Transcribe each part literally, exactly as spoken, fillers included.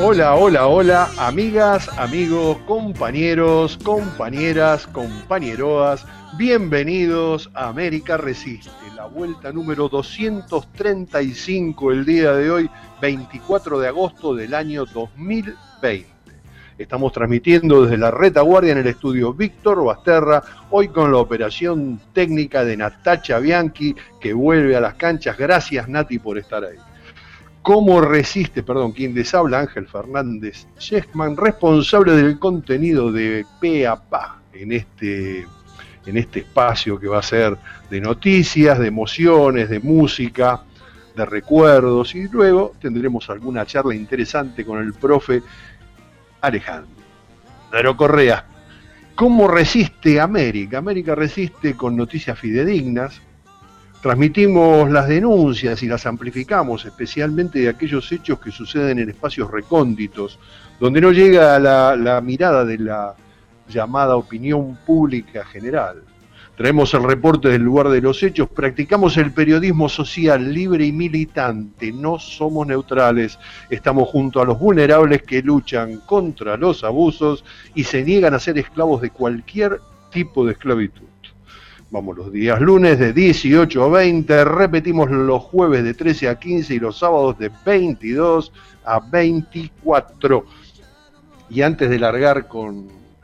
Hola, hola, hola, amigas, amigos, compañeros, compañeras, compañeroas, bienvenidos a América Resiste, la vuelta número doscientos treinta y cinco el día de hoy, veinticuatro de agosto del año dos mil veinte. Estamos transmitiendo desde la retaguardia en el estudio Víctor Basterra, hoy con la operación técnica de Natacha Bianchi, que vuelve a las canchas. Gracias, Nati, por estar ahí. ¿Cómo resiste, perdón, quien les habla? Ángel Fernández Schechman, responsable del contenido de Pe a Pa en este, en este espacio que va a ser de noticias, de emociones, de música, de recuerdos, y luego tendremos alguna charla interesante con el profe Alejandro Correa. ¿Cómo resiste América? América resiste con noticias fidedignas. Transmitimos las denuncias y las amplificamos, especialmente de aquellos hechos que suceden en espacios recónditos, donde no llega la, la mirada de la llamada opinión pública general. Traemos el reporte del lugar de los hechos, practicamos el periodismo social libre y militante, no somos neutrales, estamos junto a los vulnerables que luchan contra los abusos y se niegan a ser esclavos de cualquier tipo de esclavitud. Vamos los días lunes de dieciocho a veinte, repetimos los jueves de trece a quince y los sábados de veintidós a veinticuatro. Y antes de largar con,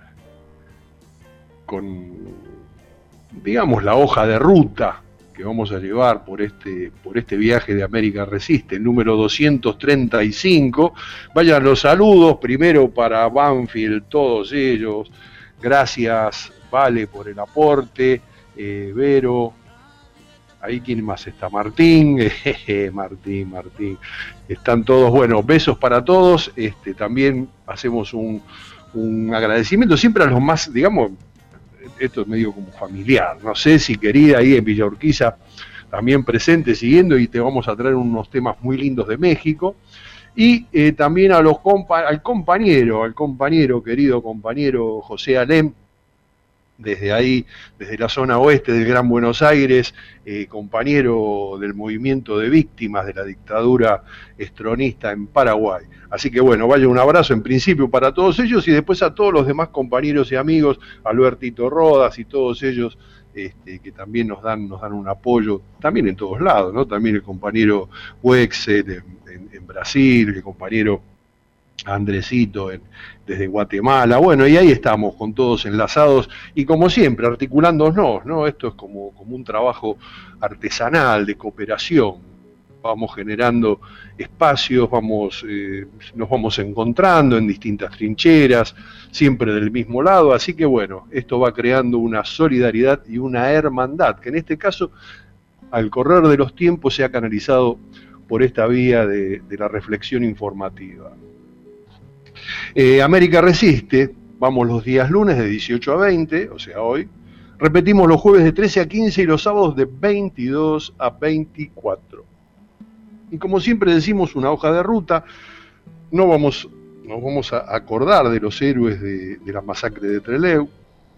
con, digamos, la hoja de ruta que vamos a llevar por este, por este viaje de América Resiste, el número doscientos treinta y cinco, vayan los saludos, primero para Banfield, todos ellos, gracias Vale por el aporte, Eh, Vero, ahí quién más está, Martín, eh, Martín, Martín, están todos, bueno, besos para todos, este, también hacemos un, un agradecimiento siempre a los más, digamos, esto es medio como familiar, no sé si querida ahí en Villa Urquiza, también presente, siguiendo, y te vamos a traer unos temas muy lindos de México, y eh, también a los compa al compañero, al compañero, querido compañero José Alem, desde ahí, desde la zona oeste del Gran Buenos Aires, eh, compañero del movimiento de víctimas de la dictadura estronista en Paraguay. Así que bueno, vaya un abrazo en principio para todos ellos y después a todos los demás compañeros y amigos, Albertito Rodas y todos ellos este, que también nos dan, nos dan un apoyo, también en todos lados, ¿no? También el compañero Wexel en, en, en Brasil, el compañero Andresito en, desde Guatemala, bueno, y ahí estamos con todos enlazados y como siempre articulándonos, ¿no? Esto es como, como un trabajo artesanal de cooperación, vamos generando espacios, vamos, eh, nos vamos encontrando en distintas trincheras, siempre del mismo lado, así que bueno, esto va creando una solidaridad y una hermandad, que en este caso, al correr de los tiempos, se ha canalizado por esta vía de, de la reflexión informativa. Eh, América Resiste, vamos los días lunes de dieciocho a veinte, o sea hoy, repetimos los jueves de trece a quince y los sábados de veintidós a veinticuatro. Y como siempre decimos, una hoja de ruta, no vamos, nos vamos a acordar de los héroes de, de la masacre de Trelew,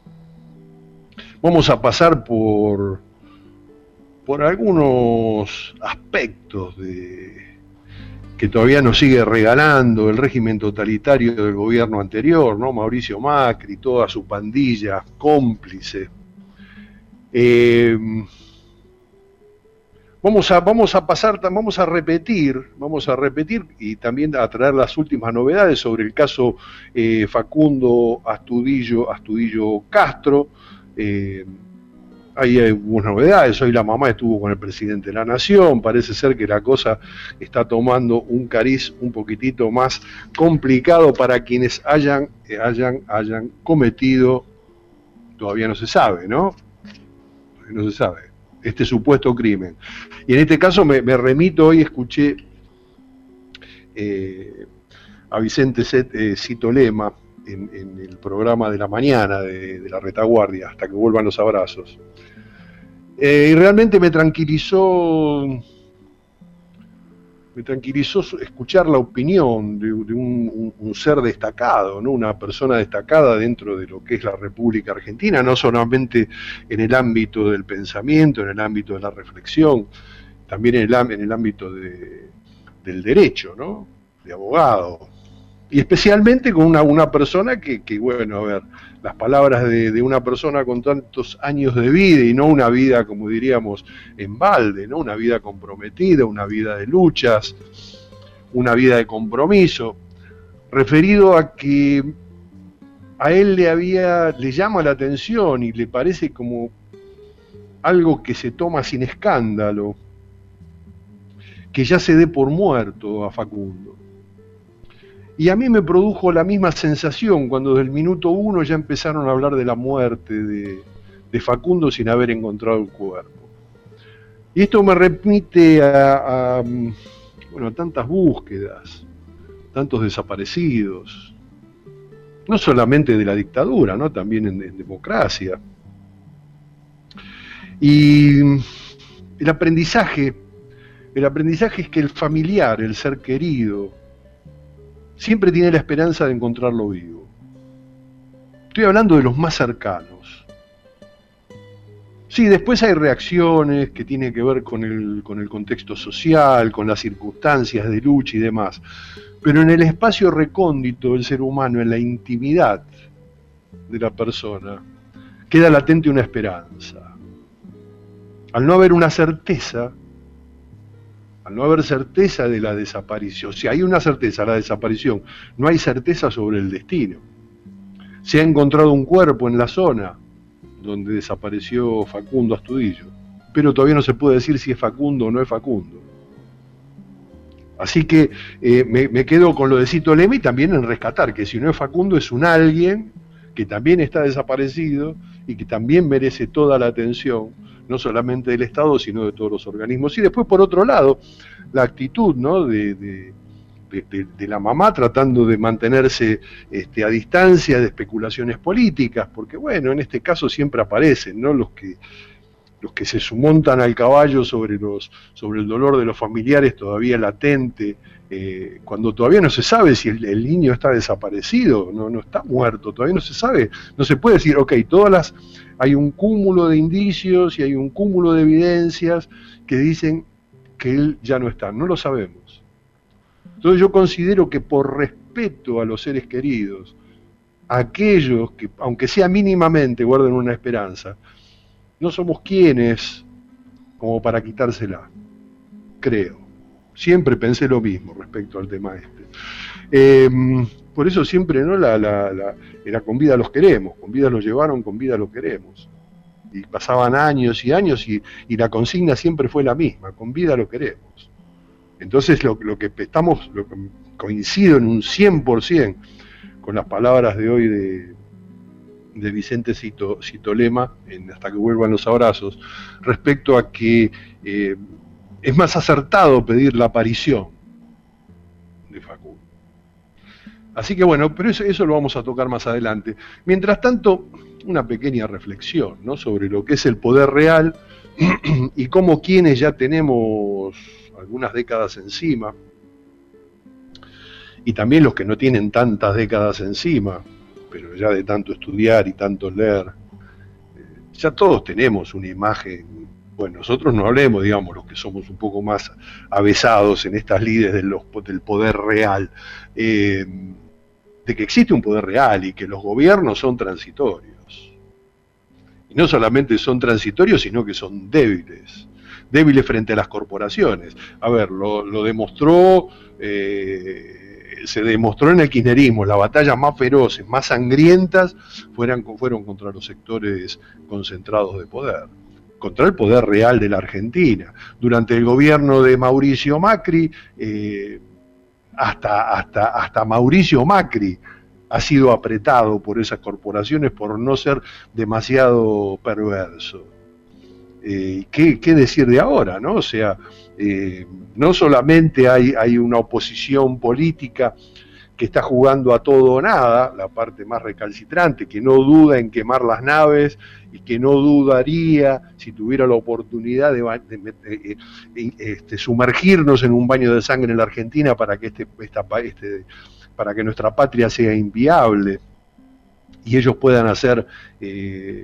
vamos a pasar por, por algunos aspectos de... que todavía nos sigue regalando el régimen totalitario del gobierno anterior, ¿no? Mauricio Macri, toda su pandilla cómplice. Eh, vamos a, vamos a pasar, vamos a repetir, vamos a repetir y también a traer las últimas novedades sobre el caso eh, Facundo Astudillo, Astudillo Castro. Eh, Ahí hay algunas novedades, hoy la mamá estuvo con el presidente de la Nación, parece ser que la cosa está tomando un cariz un poquitito más complicado para quienes hayan, hayan, hayan cometido, todavía no se sabe, ¿no? No se sabe, este supuesto crimen. Y en este caso me, me remito, hoy escuché eh, a Vicente Set, eh, Cito Lema en, en el programa de la mañana de, de la retaguardia, hasta que vuelvan los abrazos. Eh, y realmente me tranquilizó, me tranquilizó escuchar la opinión de, de un, un, un ser destacado, ¿no? Una persona destacada dentro de lo que es la República Argentina, no solamente en el ámbito del pensamiento, en el ámbito de la reflexión, también en el, en el ámbito de, del derecho, ¿no? De abogado. y especialmente con una, una persona que, que, bueno, a ver, las palabras de, de una persona con tantos años de vida, y no una vida, como diríamos, en balde, ¿no? Una vida comprometida, una vida de luchas, una vida de compromiso, referido a que a él le había, le llama la atención y le parece como algo que se toma sin escándalo, que ya se dé por muerto a Facundo. Y a mí me produjo la misma sensación cuando desde el minuto uno ya empezaron a hablar de la muerte de, de Facundo sin haber encontrado el cuerpo. Y esto me remite a, a, bueno, a tantas búsquedas, tantos desaparecidos, no solamente de la dictadura, ¿no? También en, en democracia. Y el aprendizaje, el aprendizaje es que el familiar, el ser querido, siempre tiene la esperanza de encontrarlo vivo. Estoy hablando de los más cercanos. Sí, después hay reacciones que tienen que ver con el, con el contexto social, con las circunstancias de lucha y demás. Pero en el espacio recóndito del ser humano, en la intimidad de la persona, queda latente una esperanza. Al no haber una certeza, al no haber certeza de la desaparición, si hay una certeza, la desaparición, no hay certeza sobre el destino. Se ha encontrado un cuerpo en la zona donde desapareció Facundo Astudillo, pero todavía no se puede decir si es Facundo o no es Facundo. Así que eh, me, me quedo con lo de Cito Lema y también en rescatar que si no es Facundo es un alguien que también está desaparecido y que también merece toda la atención, no solamente del Estado, sino de todos los organismos. Y después, por otro lado, la actitud, ¿no? de, de, de, de la mamá tratando de mantenerse este, a distancia de especulaciones políticas, porque bueno, en este caso siempre aparecen, ¿no? los que los que se montan al caballo sobre los sobre el dolor de los familiares todavía latente, eh, cuando todavía no se sabe si el, el niño está desaparecido, no, no está muerto, todavía no se sabe, no se puede decir, ok, todas las, hay un cúmulo de indicios y hay un cúmulo de evidencias que dicen que él ya no está, no lo sabemos. Entonces yo considero que por respeto a los seres queridos, aquellos que, aunque sea mínimamente, guarden una esperanza, no somos quienes como para quitársela, creo. Siempre pensé lo mismo respecto al tema este. Eh, por eso siempre, ¿no? La, la, la, era con vida los queremos, con vida los llevaron, con vida los queremos. Y pasaban años y años y, y la consigna siempre fue la misma, con vida lo queremos. Entonces lo, lo que estamos, lo que coincido en un cien por ciento con las palabras de hoy de, de Vicente Cito, Cito Lema, en Hasta que vuelvan los abrazos, respecto a que eh, es más acertado pedir la aparición de Facundo. Así que bueno, pero eso, eso lo vamos a tocar más adelante. Mientras tanto, una pequeña reflexión, ¿no? sobre lo que es el poder real y cómo quienes ya tenemos algunas décadas encima, y también los que no tienen tantas décadas encima, pero ya de tanto estudiar y tanto leer, ya todos tenemos una imagen, bueno, nosotros no hablemos, digamos, los que somos un poco más avesados en estas lides de los, del poder real, eh, de que existe un poder real y que los gobiernos son transitorios. Y no solamente son transitorios, sino que son débiles, débiles frente a las corporaciones. A ver, lo, lo demostró... Eh, se demostró en el kirchnerismo, las batallas más feroces, más sangrientas, fueran, fueron contra los sectores concentrados de poder, contra el poder real de la Argentina. Durante el gobierno de Mauricio Macri, eh, hasta, hasta, hasta Mauricio Macri ha sido apretado por esas corporaciones por no ser demasiado perverso. Eh, ¿qué, ¿Qué decir de ahora, no? O sea, eh, no solamente hay, hay una oposición política que está jugando a todo o nada, la parte más recalcitrante, que no duda en quemar las naves y que no dudaría, si tuviera la oportunidad de, de, de, de, de este, sumergirnos en un baño de sangre en la Argentina para que, este, esta, este, para que nuestra patria sea inviable y ellos puedan hacer... Eh,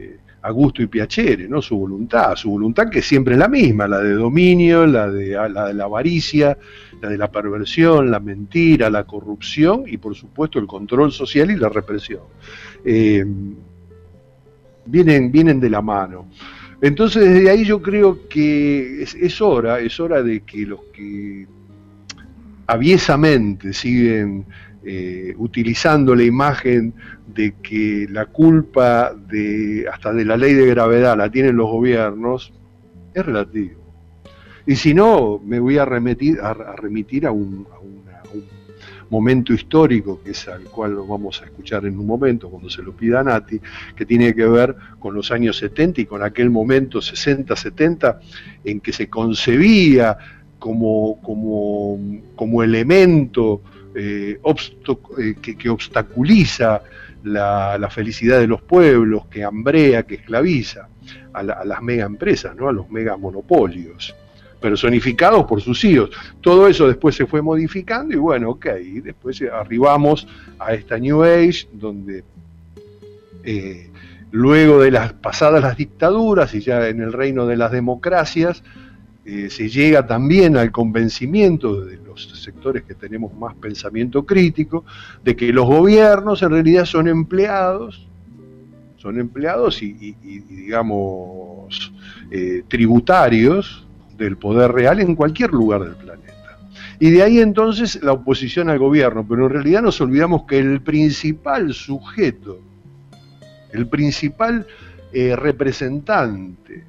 a gusto y piacere, ¿no? Su voluntad, su voluntad que siempre es la misma, la de dominio, la de la, de la avaricia, la de la perversión, la mentira, la corrupción y por supuesto el control social y la represión. Eh, vienen, vienen de la mano. Entonces desde ahí yo creo que es, es hora, es hora de que los que aviesamente siguen eh, utilizando la imagen de que la culpa de hasta de la ley de gravedad la tienen los gobiernos, es relativo. Y si no, me voy a remitir a, a, remitir a, un, a, una, a un momento histórico, que es al cual lo vamos a escuchar en un momento, cuando se lo pida a Nati, que tiene que ver con los años setenta y con aquel momento sesenta setenta en que se concebía como, como, como elemento eh, obsto, eh, que, que obstaculiza la, la felicidad de los pueblos, que hambrea, que esclaviza a, la, a las mega empresas, ¿no? A los mega monopolios, personificados por sus hijos. Todo eso después se fue modificando y bueno, ok, y después arribamos a esta New Age, donde eh, luego de las pasadas las dictaduras y ya en el reino de las democracias, eh, se llega también al convencimiento de los sectores que tenemos más pensamiento crítico, de que los gobiernos en realidad son empleados, son empleados y, y, y digamos, eh, tributarios del poder real en cualquier lugar del planeta. Y de ahí entonces la oposición al gobierno, pero en realidad nos olvidamos que el principal sujeto, el principal eh, representante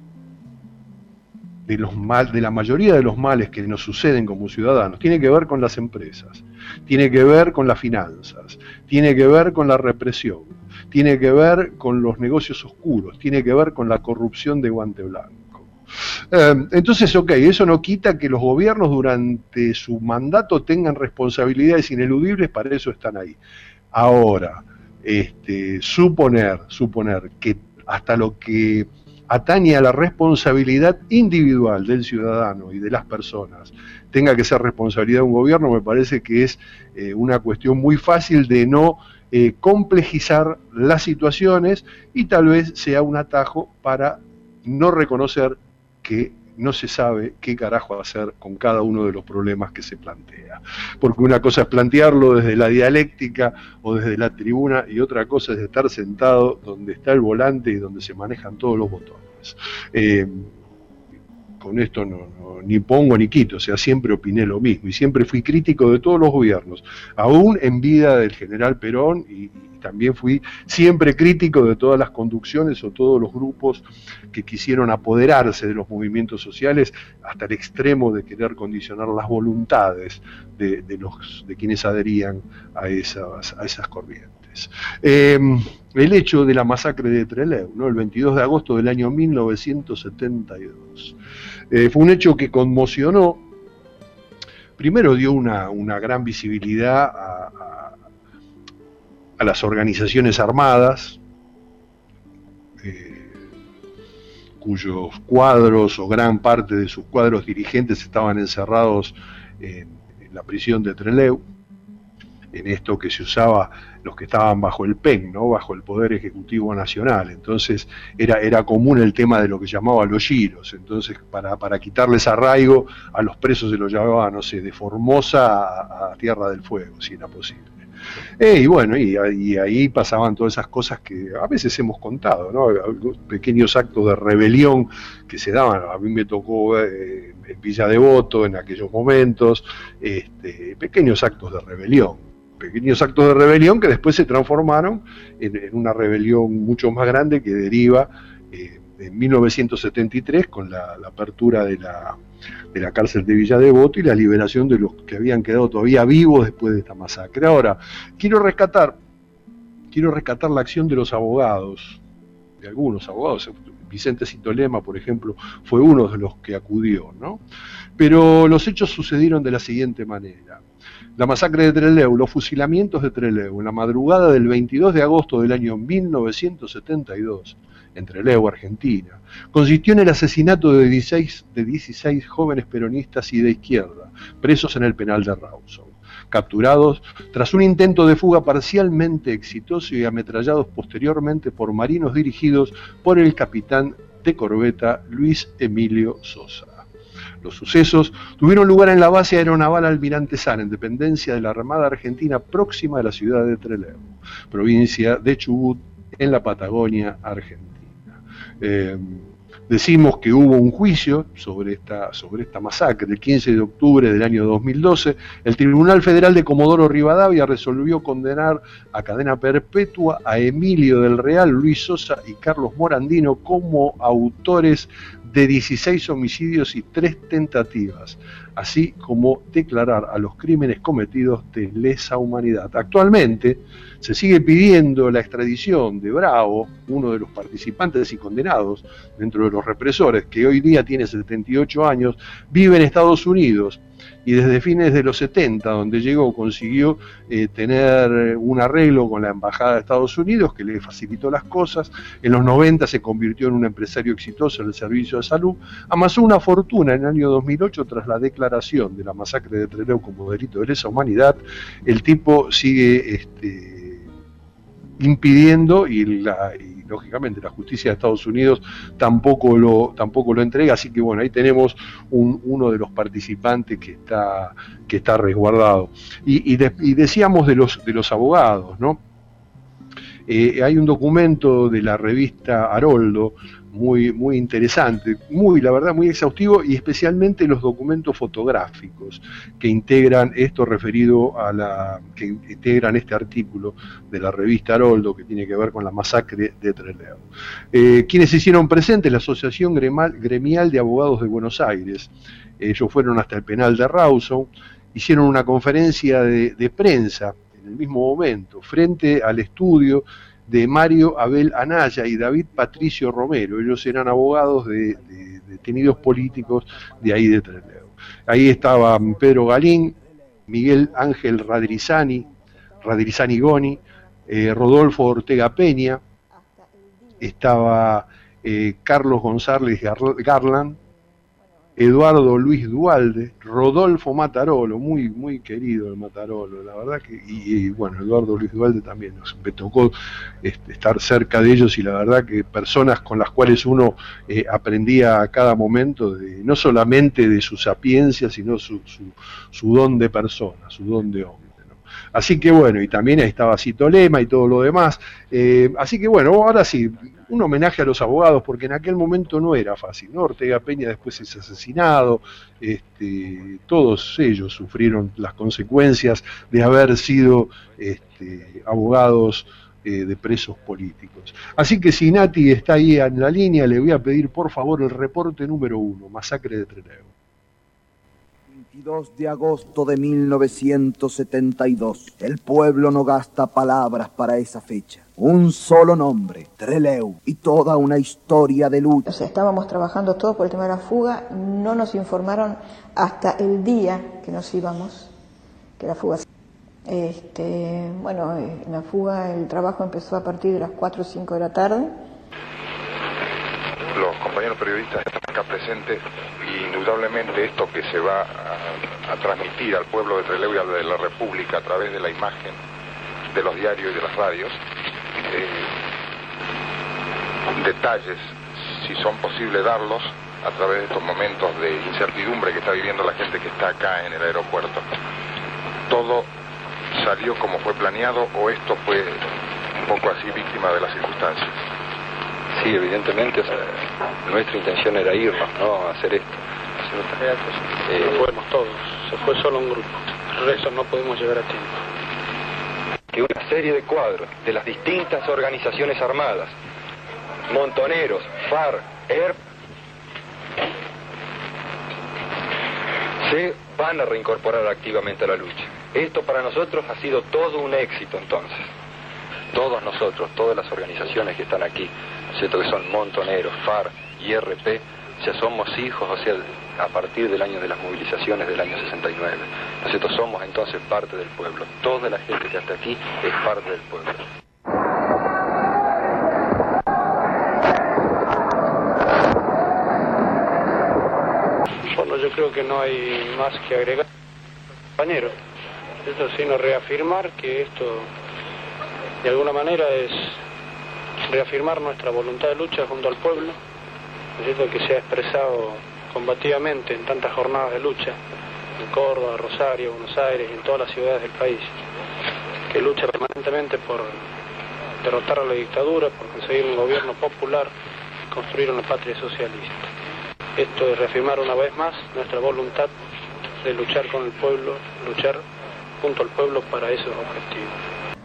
de, los mal, de la mayoría de los males que nos suceden como ciudadanos, tiene que ver con las empresas, tiene que ver con las finanzas, tiene que ver con la represión, tiene que ver con los negocios oscuros, tiene que ver con la corrupción de guante blanco. Entonces, ok, eso no quita que los gobiernos durante su mandato tengan responsabilidades ineludibles, para eso están ahí. Ahora, este, suponer, suponer que hasta lo que atañe a la responsabilidad individual del ciudadano y de las personas tenga que ser responsabilidad de un gobierno, me parece que es eh, una cuestión muy fácil de no eh, complejizar las situaciones y tal vez sea un atajo para no reconocer que no se sabe qué carajo hacer con cada uno de los problemas que se plantea. Porque una cosa es plantearlo desde la dialéctica o desde la tribuna y otra cosa es estar sentado donde está el volante y donde se manejan todos los botones. Eh, con esto no, no, ni pongo ni quito, o sea, siempre opiné lo mismo y siempre fui crítico de todos los gobiernos, aún en vida del general Perón, y, y también fui siempre crítico de todas las conducciones o todos los grupos que quisieron apoderarse de los movimientos sociales hasta el extremo de querer condicionar las voluntades de, de, los, de quienes adherían a esas, a esas corrientes. Eh, el hecho de la masacre de Trelew, ¿no? El veintidós de agosto del año mil novecientos setenta y dos. Eh, fue un hecho que conmocionó, primero dio una, una gran visibilidad a, a, a las organizaciones armadas, eh, cuyos cuadros o gran parte de sus cuadros dirigentes estaban encerrados en, en la prisión de Trelew, en esto que se usaba los que estaban bajo el P E N, ¿no? Bajo el Poder Ejecutivo Nacional. Entonces era, era común el tema de lo que llamaba los giros. Entonces para, para quitarles arraigo a los presos se los llevaba, no sé, de Formosa a, a Tierra del Fuego, si era posible. Eh, y bueno, y, y ahí pasaban todas esas cosas que a veces hemos contado, ¿no? Pequeños actos de rebelión que se daban. A mí me tocó eh, en Villa Devoto en aquellos momentos, este, pequeños actos de rebelión. pequeños actos de rebelión que después se transformaron en, en una rebelión mucho más grande que deriva eh, en mil novecientos setenta y tres con la, la apertura de la, de la cárcel de Villa Devoto y la liberación de los que habían quedado todavía vivos después de esta masacre. Ahora, quiero rescatar, quiero rescatar la acción de los abogados, de algunos abogados. Vicente Citolema, por ejemplo, fue uno de los que acudió, ¿no? Pero los hechos sucedieron de la siguiente manera. La masacre de Trelew, los fusilamientos de Trelew, en la madrugada del veintidós de agosto del año mil novecientos setenta y dos, en Trelew, Argentina, consistió en el asesinato de dieciséis, de dieciséis jóvenes peronistas y de izquierda, presos en el penal de Rawson. capturados tras un intento de fuga parcialmente exitoso y ametrallados posteriormente por marinos dirigidos por el capitán de corbeta Luis Emilio Sosa. Los sucesos tuvieron lugar en la base aeronaval Almirante Sala, en dependencia de la Armada Argentina, próxima a la ciudad de Trelew, provincia de Chubut, en la Patagonia Argentina. Eh, decimos que hubo un juicio sobre esta, sobre esta masacre el quince de octubre del año dos mil doce. El Tribunal Federal de Comodoro Rivadavia resolvió condenar a cadena perpetua a Emilio del Real, Luis Sosa y Carlos Morandino como autores de dieciséis homicidios y tres tentativas, así como declarar a los crímenes cometidos de lesa humanidad. Actualmente se sigue pidiendo la extradición de Bravo, uno de los participantes y condenados dentro de los represores, que hoy día tiene setenta y ocho años, vive en Estados Unidos y desde fines de los setenta, donde llegó, consiguió eh, tener un arreglo con la Embajada de Estados Unidos que le facilitó las cosas. En los noventa se convirtió en un empresario exitoso en el servicio de salud, amasó una fortuna en el año dos mil ocho tras la declaración de la masacre de Trelew como delito de lesa humanidad. El tipo sigue este, impidiendo y la... Y lógicamente la justicia de Estados Unidos tampoco lo, tampoco lo entrega, así que bueno, ahí tenemos un, uno de los participantes que está, que está resguardado. Y, y, de, y decíamos de los, de los abogados, ¿no? Eh, hay un documento de la revista Haroldo muy, muy interesante, muy, la verdad, muy exhaustivo, y especialmente los documentos fotográficos que integran esto referido a la, que integran este artículo de la revista Haroldo que tiene que ver con la masacre de Trelew. Eh, quienes se hicieron presentes, la Asociación Gremial, Gremial de Abogados de Buenos Aires, ellos fueron hasta el penal de Rawson, hicieron una conferencia de, de prensa en el mismo momento, frente al estudio de Mario Abel Anaya y David Patricio Romero. Ellos eran abogados de, de, de detenidos políticos de ahí de Trelew. Ahí estaban Pedro Galín, Miguel Ángel Radrizani, Radrizani Goni, eh, Rodolfo Ortega Peña, estaba eh, Carlos González Garland, Eduardo Luis Dualde, Rodolfo Matarolo, muy muy querido el Matarolo, la verdad que, y, y bueno, Eduardo Luis Dualde también, nos, me tocó este, estar cerca de ellos, y la verdad que personas con las cuales uno eh, aprendía a cada momento, de, no solamente de su sapiencia, sino su, su, su don de persona, su don de hombre. Así que bueno, y también ahí estaba Cito Lema y todo lo demás. Eh, así que bueno, ahora sí, un homenaje a los abogados, porque en aquel momento no era fácil, ¿no? Ortega Peña después es asesinado, este, todos ellos sufrieron las consecuencias de haber sido este, abogados eh, de presos políticos. Así que si Nati está ahí en la línea, le voy a pedir por favor el reporte número uno, masacre de Trelew. veintidós de agosto de mil novecientos setenta y dos. El pueblo no gasta palabras para esa fecha. Un solo nombre, Trelew, y toda una historia de lucha. O sea, estábamos trabajando todo por el tema de la fuga, no nos informaron hasta el día que nos íbamos, que la fuga... Este, bueno, en la fuga el trabajo empezó a partir de las cuatro o cinco de la tarde. Los compañeros periodistas están acá presentes y indudablemente esto que se va a, a transmitir al pueblo de Trelew y a de la República a través de la imagen de los diarios y de las radios, eh, detalles, si son posibles darlos, a través de estos momentos de incertidumbre que está viviendo la gente que está acá en el aeropuerto. ¿Todo salió como fue planeado o esto fue un poco así víctima de las circunstancias? Sí, evidentemente, o sea, nuestra intención era irnos, ¿no? Hacer esto. Eh, no podemos todos, se fue solo un grupo, el resto no podemos llegar a tiempo. Que una serie de cuadros de las distintas organizaciones armadas, Montoneros, FARC, E R P, se van a reincorporar activamente a la lucha. Esto para nosotros ha sido todo un éxito entonces. Todos nosotros, todas las organizaciones que están aquí, ¿no es cierto?, que son Montoneros, FARC y E R P, o sea, somos hijos, o sea, a partir del año de las movilizaciones del año sesenta y nueve, ¿no es cierto?, somos entonces parte del pueblo. Toda la gente que está aquí es parte del pueblo. Bueno, yo creo que no hay más que agregar. Compañeros, Esto sino reafirmar que esto de alguna manera es reafirmar nuestra voluntad de lucha junto al pueblo, ¿no es cierto?, que se ha expresado combativamente en tantas jornadas de lucha, en Córdoba, Rosario, Buenos Aires y en todas las ciudades del país, que lucha permanentemente por derrotar a la dictadura, por conseguir un gobierno popular y construir una patria socialista. Esto es reafirmar una vez más nuestra voluntad de luchar con el pueblo, luchar junto al pueblo para esos objetivos.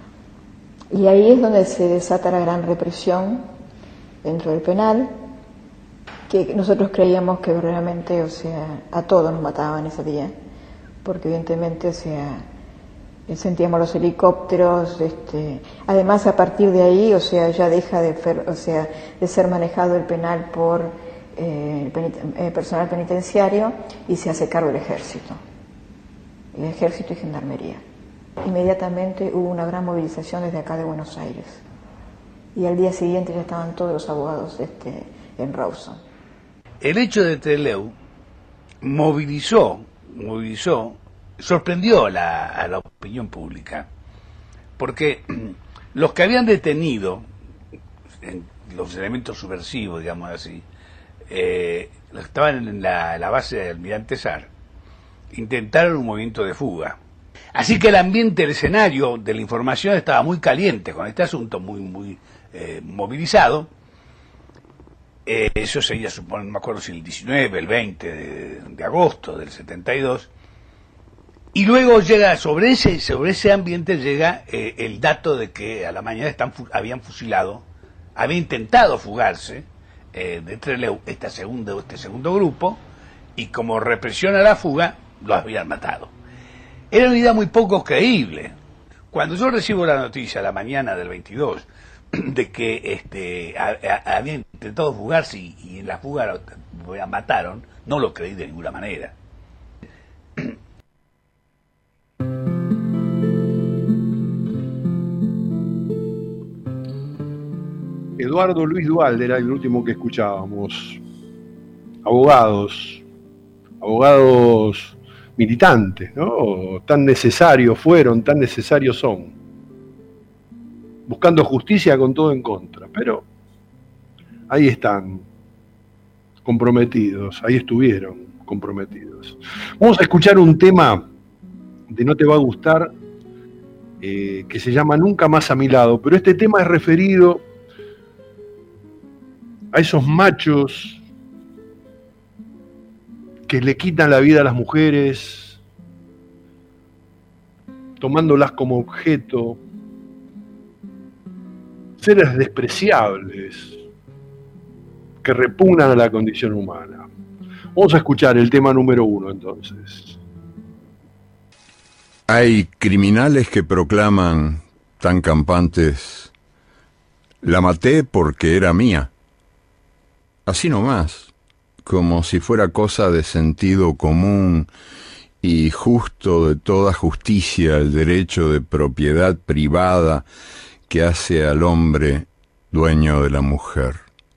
Y ahí es donde se desata la gran represión dentro del penal, que nosotros creíamos que realmente, o sea, a todos nos mataban ese día, porque evidentemente, o sea, sentíamos los helicópteros, este, además a partir de ahí, o sea, ya deja de, fer, o sea, de ser manejado el penal por eh, peniten, eh, personal penitenciario y se hace cargo el ejército, el ejército y gendarmería. Inmediatamente hubo una gran movilización desde acá de Buenos Aires y al día siguiente ya estaban todos los abogados este, en Rawson. El hecho de Trelew movilizó, movilizó, sorprendió a la, a la opinión pública, porque los que habían detenido en los elementos subversivos, digamos así, eh, los que estaban en la, la base de Almirante Sar, intentaron un movimiento de fuga. Así que el ambiente, el escenario de la información estaba muy caliente con este asunto, muy muy eh, movilizado. Eh, eso sería, supongo, no me acuerdo si el diecinueve, el veinte de, de agosto del setenta y dos. Y luego llega, sobre ese sobre ese ambiente llega eh, el dato de que a la mañana están, habían fusilado, había intentado fugarse eh, de Trelew esta segunda, este segundo grupo, y como represión a la fuga, lo habían matado. Era una idea muy poco creíble. Cuando yo recibo la noticia a la mañana del veintidós de que este a, a, habían intentado fugarse y, y en la fuga lo, lo mataron, no lo creí de ninguna manera. Eduardo Luis Duhalde era el último que escuchábamos. Abogados, abogados militantes, ¿no? Tan necesarios fueron, tan necesarios son. Buscando justicia con todo en contra, pero ahí están, comprometidos, ahí estuvieron comprometidos. Vamos a escuchar un tema de No te va a gustar, eh, que se llama Nunca más a mi lado, pero este tema es referido a esos machos que le quitan la vida a las mujeres, tomándolas como objeto, seres despreciables que repugnan a la condición humana. Vamos a escuchar el tema número uno entonces. Hay criminales que proclaman tan campantes: la maté porque era mía. Así nomás, como si fuera cosa de sentido común y justo de toda justicia el derecho de propiedad privada que hace al hombre dueño de la mujer.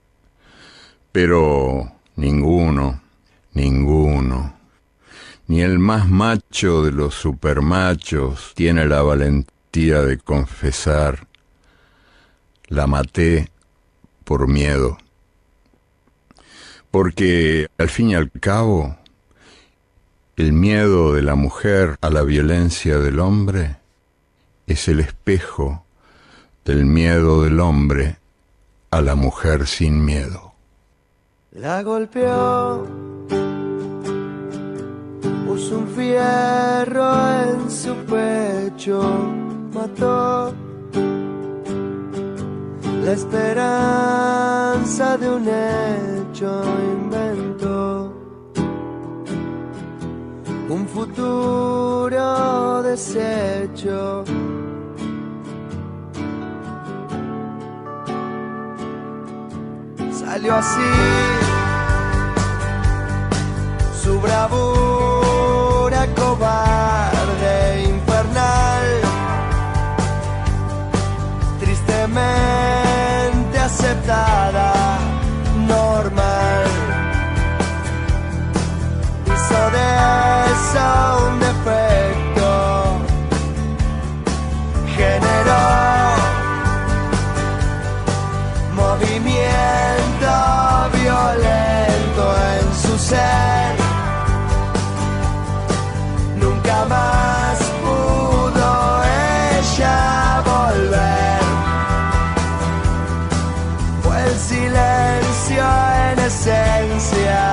Pero ninguno, ninguno, ni el más macho de los supermachos tiene la valentía de confesar: la maté por miedo. Porque, al fin y al cabo, el miedo de la mujer a la violencia del hombre es el espejo del miedo del hombre a la mujer sin miedo. La golpeó, puso un fierro en su pecho, mató la esperanza de un hecho, inventó un futuro deshecho. Salió así su bravura cobarde, infernal, tristemente aceptada, normal. Hizo de eso un defecto, esencia.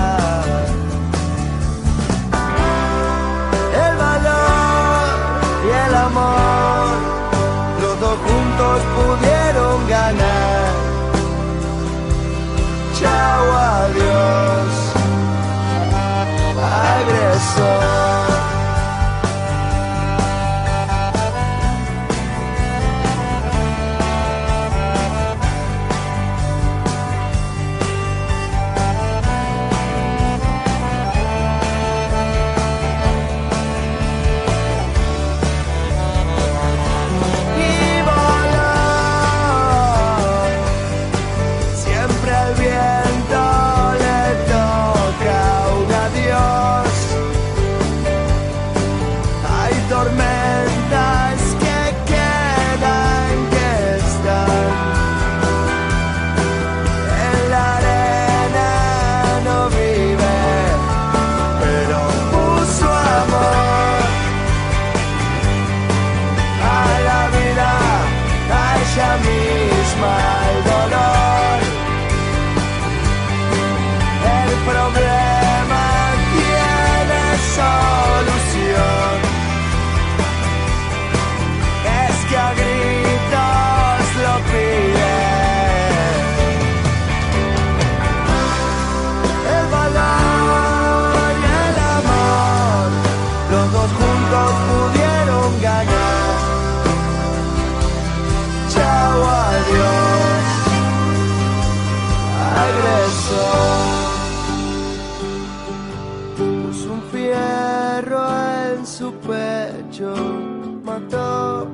El valor y el amor, los dos juntos pudieron ganar. Chao, adiós, agresor. Puso un fierro en su pecho, mató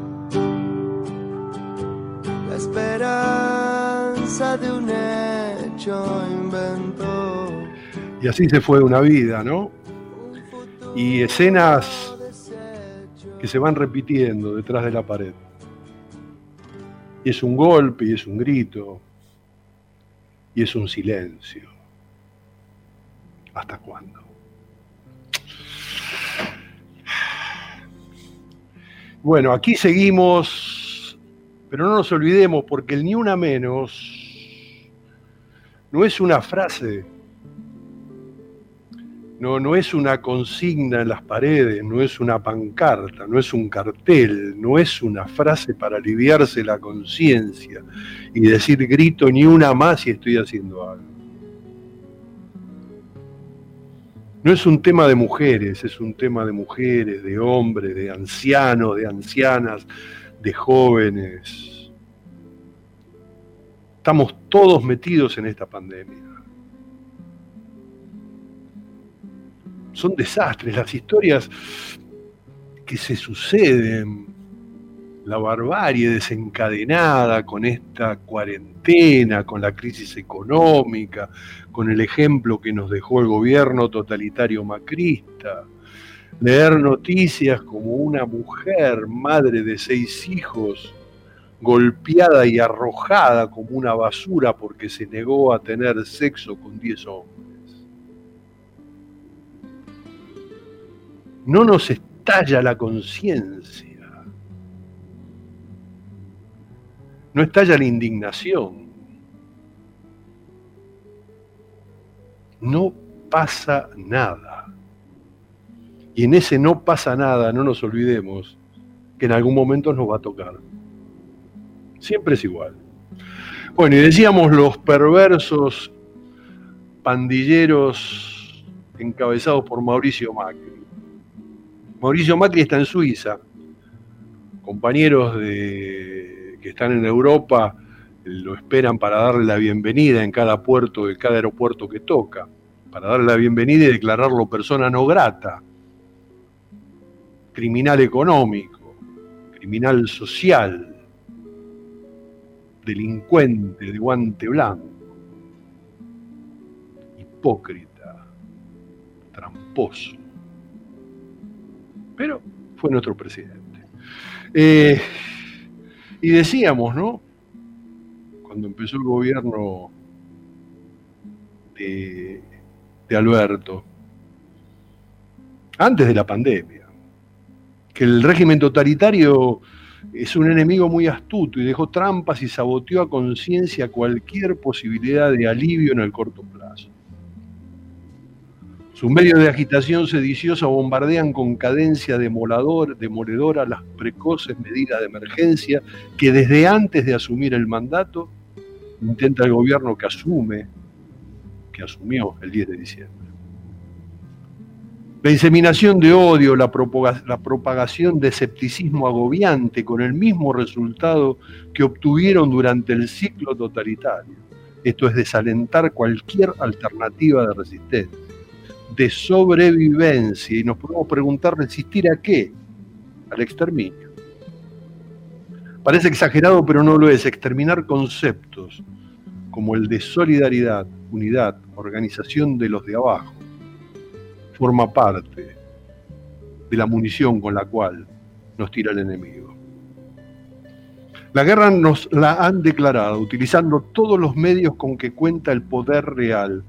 la esperanza de un hecho, inventó. Y así se fue una vida, ¿no? Y escenas que se van repitiendo detrás de la pared. Y es un golpe, y es un grito, y es un silencio. ¿Hasta cuándo? Bueno, aquí seguimos, pero no nos olvidemos, porque el ni una menos no es una frase, no, no es una consigna en las paredes, no es una pancarta, no es un cartel, no es una frase para aliviarse la conciencia y decir grito ni una más y estoy haciendo algo. No es un tema de mujeres, es un tema de mujeres, de hombres, de ancianos, de ancianas, de jóvenes. Estamos todos metidos en esta pandemia. Son desastres, las historias que se suceden, la barbarie desencadenada con esta cuarentena, con la crisis económica, con el ejemplo que nos dejó el gobierno totalitario macrista. Leer noticias como una mujer, madre de seis hijos, golpeada y arrojada como una basura porque se negó a tener sexo con diez hombres. No nos estalla la conciencia. No estalla la indignación. No pasa nada. Y en ese no pasa nada, no nos olvidemos que en algún momento nos va a tocar. Siempre es igual. Bueno, y decíamos los perversos pandilleros encabezados por Mauricio Macri. Mauricio Macri está en Suiza. Compañeros de, que están en Europa lo esperan para darle la bienvenida en cada puerto, de cada aeropuerto que toca, para darle la bienvenida y declararlo persona no grata, criminal económico, criminal social, delincuente de guante blanco, hipócrita, tramposo. Pero fue nuestro presidente. Eh, y decíamos, ¿no? Cuando empezó el gobierno de, de Alberto, antes de la pandemia, que el régimen totalitario es un enemigo muy astuto y dejó trampas y saboteó a conciencia cualquier posibilidad de alivio en el corto plazo. Sus medios de agitación sediciosa bombardean con cadencia demolador, demoledora las precoces medidas de emergencia que desde antes de asumir el mandato intenta el gobierno que asume, que asumió el diez de diciembre. La diseminación de odio, la, propaga, la propagación de escepticismo agobiante con el mismo resultado que obtuvieron durante el ciclo totalitario. Esto es desalentar cualquier alternativa de resistencia, de sobrevivencia, y nos podemos preguntar, ¿resistir a qué? Al exterminio. Parece exagerado, pero no lo es. Exterminar conceptos como el de solidaridad, unidad, organización de los de abajo, forma parte de la munición con la cual nos tira el enemigo. La guerra nos la han declarado utilizando todos los medios con que cuenta el poder real.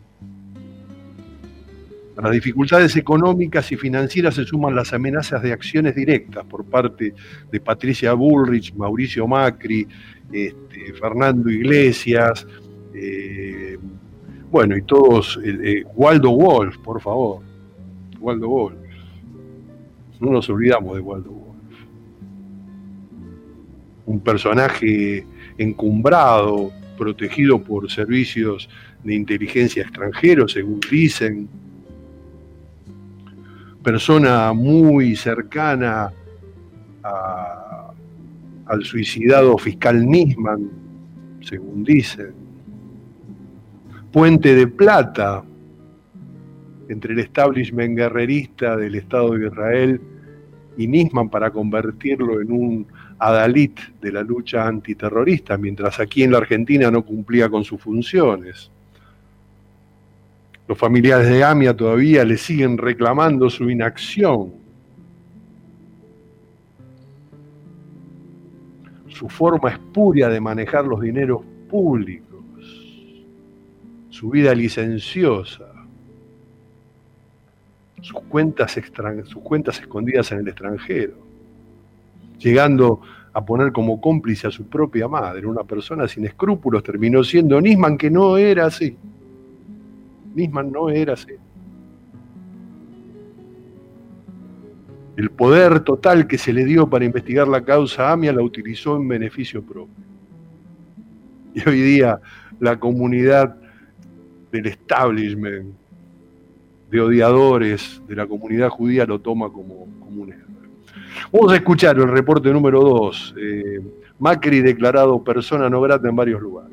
A las dificultades económicas y financieras se suman las amenazas de acciones directas por parte de Patricia Bullrich, Mauricio Macri, este, Fernando Iglesias, eh, bueno, y todos, eh, eh, Waldo Wolf, por favor, Waldo Wolf. No nos olvidamos de Waldo Wolf. Un personaje encumbrado, protegido por servicios de inteligencia extranjeros, según dicen, persona muy cercana a, al suicidado fiscal Nisman, según dicen, puente de plata entre el establishment guerrerista del Estado de Israel y Nisman para convertirlo en un adalid de la lucha antiterrorista, mientras aquí en la Argentina no cumplía con sus funciones. Los familiares de Amia todavía le siguen reclamando su inacción. Su forma espuria de manejar los dineros públicos, su vida licenciosa, sus cuentas, extran- sus cuentas escondidas en el extranjero, llegando a poner como cómplice a su propia madre, una persona sin escrúpulos, terminó siendo Nisman, que no era así. Nisman no era así. El poder total que se le dio para investigar la causa Amia la utilizó en beneficio propio. Y hoy día la comunidad del establishment, de odiadores de la comunidad judía, lo toma como, como un héroe. Vamos a escuchar el reporte número dos. Eh, Macri declarado persona no grata en varios lugares.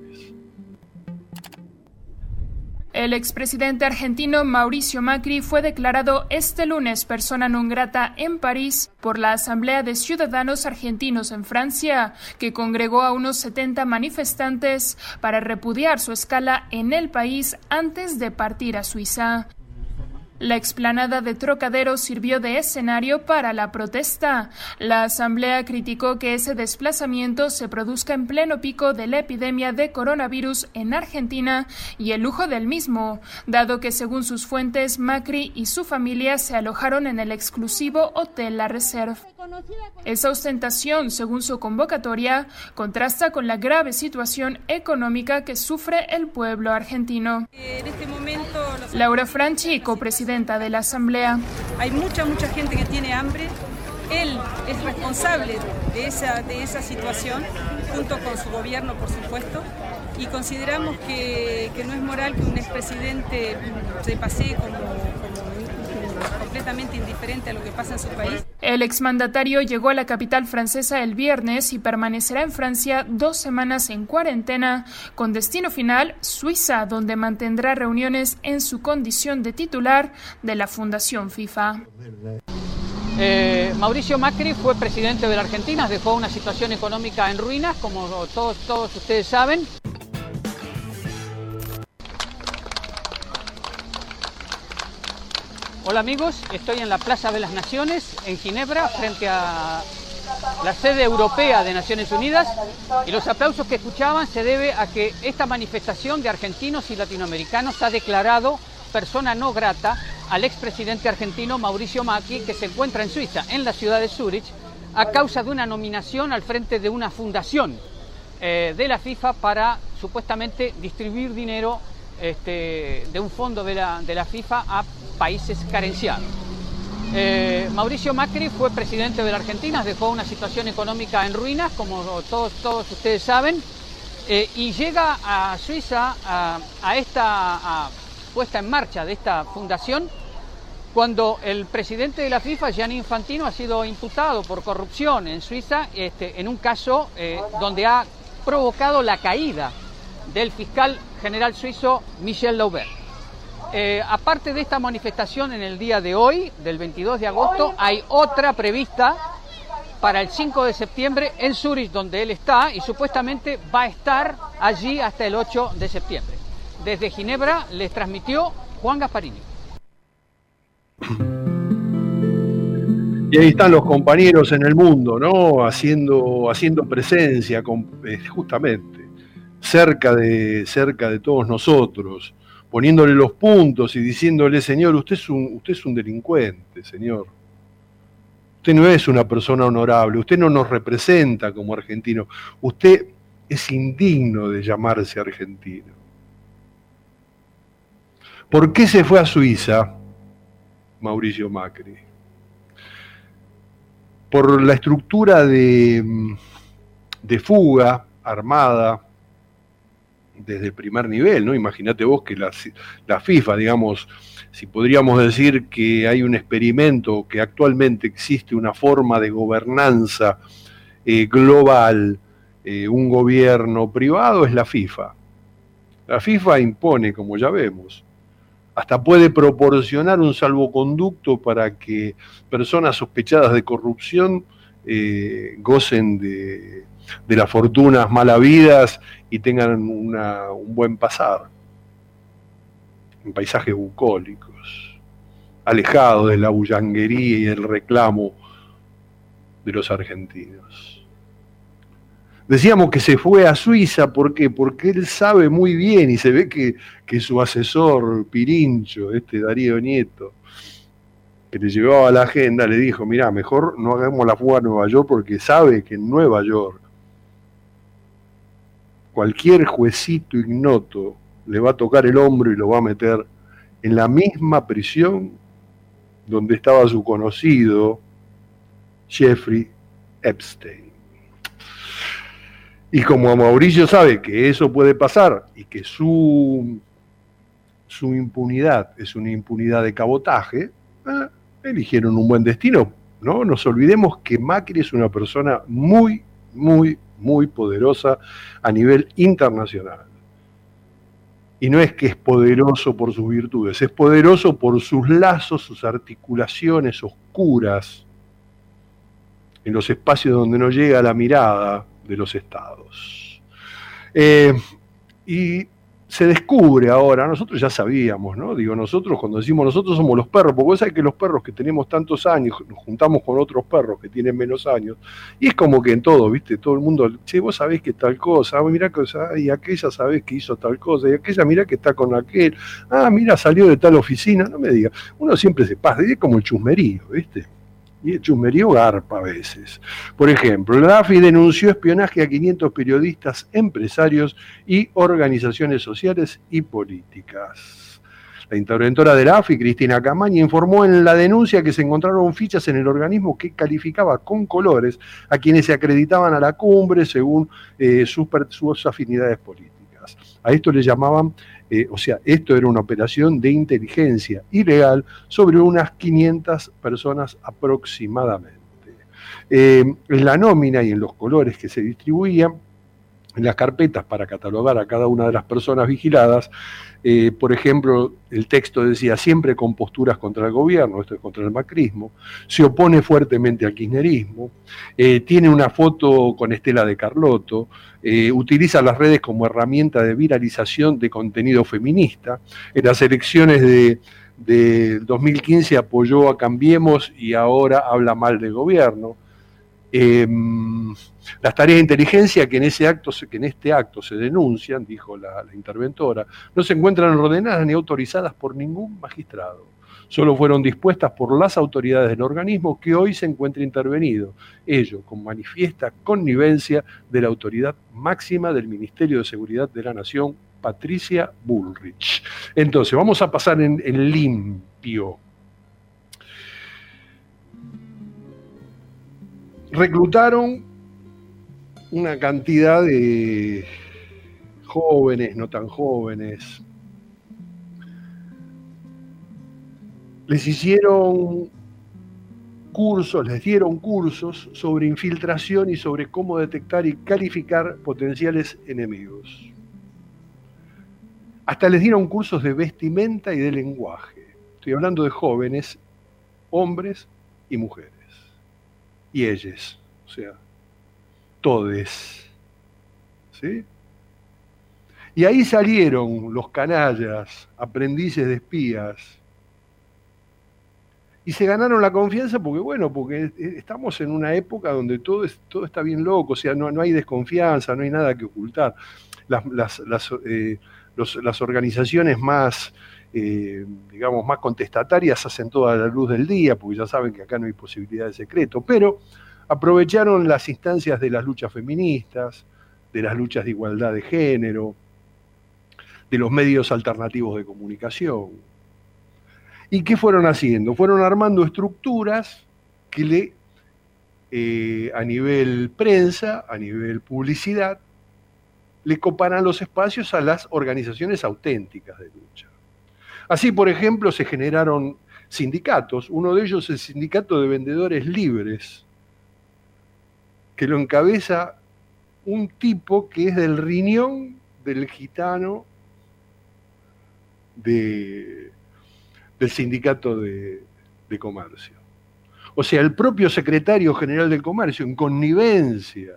El expresidente argentino Mauricio Macri fue declarado este lunes persona non grata en París por la Asamblea de Ciudadanos Argentinos en Francia, que congregó a unos setenta manifestantes para repudiar su escala en el país antes de partir a Suiza. La explanada de Trocadero sirvió de escenario para la protesta. La asamblea criticó que ese desplazamiento se produzca en pleno pico de la epidemia de coronavirus en Argentina y el lujo del mismo, dado que según sus fuentes, Macri y su familia se alojaron en el exclusivo Hotel La Reserve. Esa ostentación, según su convocatoria, contrasta con la grave situación económica que sufre el pueblo argentino. En este momento, los... Laura Franchi, copresidenta de la Asamblea. Hay mucha, mucha gente que tiene hambre. Él es responsable de esa, de esa situación, junto con su gobierno, por supuesto, y consideramos que, que no es moral que un expresidente se pasee como, como completamente indiferente a lo que pasa en su país. El exmandatario llegó a la capital francesa el viernes y permanecerá en Francia dos semanas en cuarentena, con destino final Suiza, donde mantendrá reuniones en su condición de titular de la Fundación FIFA. Eh, Mauricio Macri fue presidente de la Argentina, dejó una situación económica en ruinas, como todos, todos ustedes saben. Hola amigos, estoy en la Plaza de las Naciones, en Ginebra, frente a la sede europea de Naciones Unidas, y los aplausos que escuchaban se debe a que esta manifestación de argentinos y latinoamericanos ha declarado persona no grata al expresidente argentino Mauricio Macri, que se encuentra en Suiza, en la ciudad de Zúrich, a causa de una nominación al frente de una fundación eh, de la FIFA para supuestamente distribuir dinero este, de un fondo de la, de la FIFA a países carenciados. Eh, Mauricio Macri fue presidente de la Argentina, dejó una situación económica en ruinas, como todos, todos ustedes saben, eh, y llega a Suiza a, a esta a puesta en marcha de esta fundación cuando el presidente de la FIFA, Gianni Infantino, ha sido imputado por corrupción en Suiza, este, en un caso eh, donde ha provocado la caída del fiscal general suizo Michel Laubert. Eh, aparte de esta manifestación en el día de hoy, del veintidós de agosto, hay otra prevista para el cinco de septiembre en Zúrich, donde él está, y supuestamente va a estar allí hasta el ocho de septiembre. Desde Ginebra les transmitió Juan Gasparini. Y ahí están los compañeros en el mundo, ¿no? Haciendo, haciendo presencia, con, eh, justamente, cerca de, cerca de todos nosotros, poniéndole los puntos y diciéndole, señor, usted es un, usted es un delincuente, señor. Usted no es una persona honorable, usted no nos representa como argentino, usted es indigno de llamarse argentino. ¿Por qué se fue a Suiza Mauricio Macri? Por la estructura de, de fuga armada desde el primer nivel, ¿no? Imagínate vos que la, la FIFA, digamos, si podríamos decir que hay un experimento, que actualmente existe una forma de gobernanza eh, global, eh, un gobierno privado, es la FIFA. La FIFA impone, como ya vemos, hasta puede proporcionar un salvoconducto para que personas sospechadas de corrupción eh, gocen de, de las fortunas malavidas y tengan una, un buen pasar en paisajes bucólicos, alejados de la bullanguería y el reclamo de los argentinos. Decíamos que se fue a Suiza, ¿por qué? Porque él sabe muy bien, y se ve que, que su asesor Pirincho, este Darío Nieto, que le llevaba la agenda, le dijo, mirá, mejor no hagamos la fuga a Nueva York, porque sabe que en Nueva York cualquier juecito ignoto le va a tocar el hombro y lo va a meter en la misma prisión donde estaba su conocido Jeffrey Epstein. Y como Mauricio sabe que eso puede pasar y que su, su impunidad es una impunidad de cabotaje, eh, eligieron un buen destino. No nos olvidemos que Macri es una persona muy, muy, muy poderosa a nivel internacional. Y no es que es poderoso por sus virtudes, es poderoso por sus lazos, sus articulaciones oscuras en los espacios donde no llega la mirada de los estados. Eh, y se descubre ahora, nosotros ya sabíamos, ¿no? Digo, nosotros cuando decimos nosotros somos los perros, porque vos sabés que los perros que tenemos tantos años, nos juntamos con otros perros que tienen menos años, y es como que en todo, ¿viste? Todo el mundo, che, vos sabés que tal cosa, ah, mirá que, y aquella sabés que hizo tal cosa, y aquella mirá que está con aquel, ah, mira, salió de tal oficina, no me digas, uno siempre se pasa, y es como el chusmerío, ¿viste? Y el chusmerío garpa a veces. Por ejemplo, la AFI denunció espionaje a quinientos periodistas, empresarios y organizaciones sociales y políticas. La interventora de la AFI, Cristina Camaña, informó en la denuncia que se encontraron fichas en el organismo que calificaba con colores a quienes se acreditaban a la cumbre según eh, sus, sus afinidades políticas. A esto le llamaban Eh, o sea, esto era una operación de inteligencia ilegal sobre unas quinientas personas aproximadamente. Eh, en la nómina y en los colores que se distribuían, en las carpetas para catalogar a cada una de las personas vigiladas, eh, por ejemplo, el texto decía siempre con posturas contra el gobierno, esto es contra el macrismo, se opone fuertemente al kirchnerismo, eh, tiene una foto con Estela de Carlotto, eh, utiliza las redes como herramienta de viralización de contenido feminista. En las elecciones de, de dos mil quince apoyó a Cambiemos y ahora habla mal del gobierno. Eh, las tareas de inteligencia que en, ese acto, que en este acto se denuncian, dijo la, la interventora, no se encuentran ordenadas ni autorizadas por ningún magistrado. Solo fueron dispuestas por las autoridades del organismo que hoy se encuentra intervenido, ello con manifiesta connivencia de la autoridad máxima del Ministerio de Seguridad de la Nación, Patricia Bullrich. Entonces, vamos a pasar en, en limpio. Reclutaron una cantidad de jóvenes, no tan jóvenes. Les hicieron cursos, les dieron cursos sobre infiltración y sobre cómo detectar y calificar potenciales enemigos. Hasta les dieron cursos de vestimenta y de lenguaje. Estoy hablando de jóvenes, hombres y mujeres. Y ellas, o sea, todes. ¿Sí? Y ahí salieron los canallas, aprendices de espías, y se ganaron la confianza porque, bueno, porque estamos en una época donde todo, es, todo está bien loco, o sea, no, no hay desconfianza, no hay nada que ocultar. Las, las, las, eh, los, las organizaciones más, eh, digamos, más contestatarias hacen toda la luz del día, porque ya saben que acá no hay posibilidad de secreto, pero aprovecharon las instancias de las luchas feministas, de las luchas de igualdad de género, de los medios alternativos de comunicación. ¿Y qué fueron haciendo? Fueron armando estructuras que le, eh, a nivel prensa, a nivel publicidad, le coparan los espacios a las organizaciones auténticas de lucha. Así, por ejemplo, se generaron sindicatos. Uno de ellos es el Sindicato de Vendedores Libres, que lo encabeza un tipo que es del riñón del gitano de... del Sindicato de, de Comercio. O sea, el propio secretario general del Comercio, en connivencia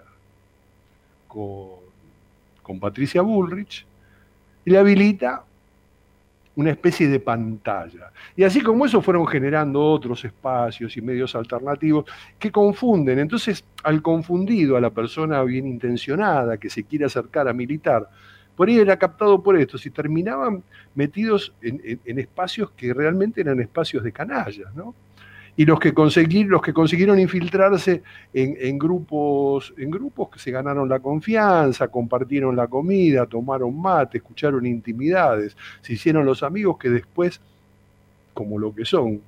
con, con Patricia Bullrich, le habilita una especie de pantalla. Y así como eso fueron generando otros espacios y medios alternativos que confunden. Entonces, al confundido, a la persona bien intencionada que se quiere acercar a militar, por ahí era captado por esto, si terminaban metidos en, en, en espacios que realmente eran espacios de canallas, ¿no? Y los que, conseguir, los que consiguieron infiltrarse en, en, grupos, en grupos que se ganaron la confianza, compartieron la comida, tomaron mate, escucharon intimidades, se hicieron los amigos que después, como lo que son,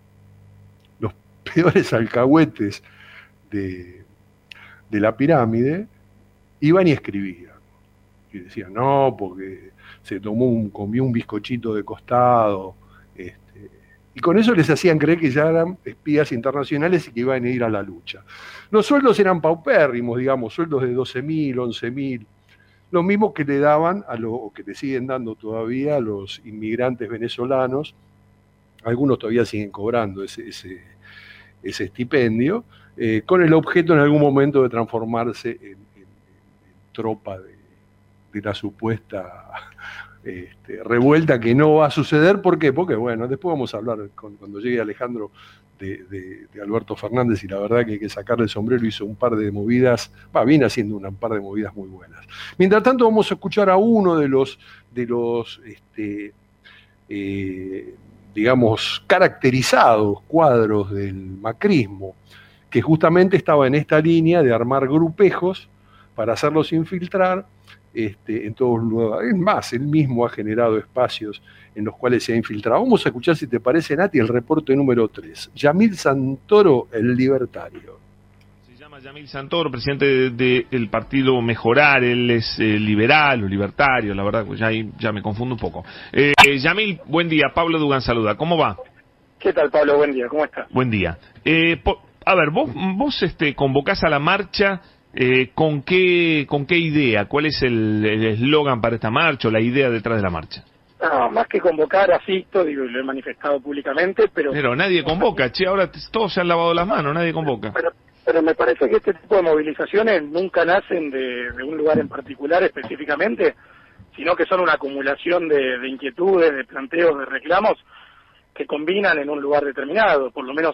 los peores alcahuetes de, de la pirámide, iban y escribían. Y decían, no, porque se tomó un, comió un bizcochito de costado, este, y con eso les hacían creer que ya eran espías internacionales y que iban a ir a la lucha. Los sueldos eran paupérrimos, digamos, sueldos de doce mil, once mil, los mismos que le daban, a lo, o que le siguen dando todavía a los inmigrantes venezolanos. Algunos todavía siguen cobrando ese, ese, ese estipendio, eh, con el objeto en algún momento de transformarse en, en, en tropa de, de la supuesta este, revuelta, que no va a suceder. ¿Por qué? Porque, bueno, después vamos a hablar con, cuando llegue Alejandro de, de, de Alberto Fernández, y la verdad que hay que sacarle el sombrero, hizo un par de movidas, va, viene haciendo un par de movidas muy buenas. Mientras tanto, vamos a escuchar a uno de los, de los este, eh, digamos, caracterizados cuadros del macrismo, que justamente estaba en esta línea de armar grupejos para hacerlos infiltrar Este, en todos los lugares. Es más, él mismo ha generado espacios en los cuales se ha infiltrado. Vamos a escuchar, si te parece, Nati, el reporte número tres. Yamil Santoro, el libertario. Se llama Yamil Santoro, presidente del de, de partido Mejorar. Él es eh, liberal o libertario, la verdad, pues ya, ya me confundo un poco. Eh, Yamil, buen día. Pablo Dugan saluda. ¿Cómo va? ¿Qué tal, Pablo? Buen día. ¿Cómo estás? Buen día. Eh, po, a ver, vos, vos este, convocás a la marcha. Eh, ¿con qué con qué idea? ¿Cuál es el eslogan para esta marcha o la idea detrás de la marcha? No, más que convocar, asisto, digo, lo he manifestado públicamente, pero... Pero nadie convoca, che, ahora todos se han lavado las manos, nadie convoca. Pero, pero me parece que este tipo de movilizaciones nunca nacen de, de un lugar en particular específicamente, sino que son una acumulación de, de inquietudes, de planteos, de reclamos que combinan en un lugar determinado. Por lo menos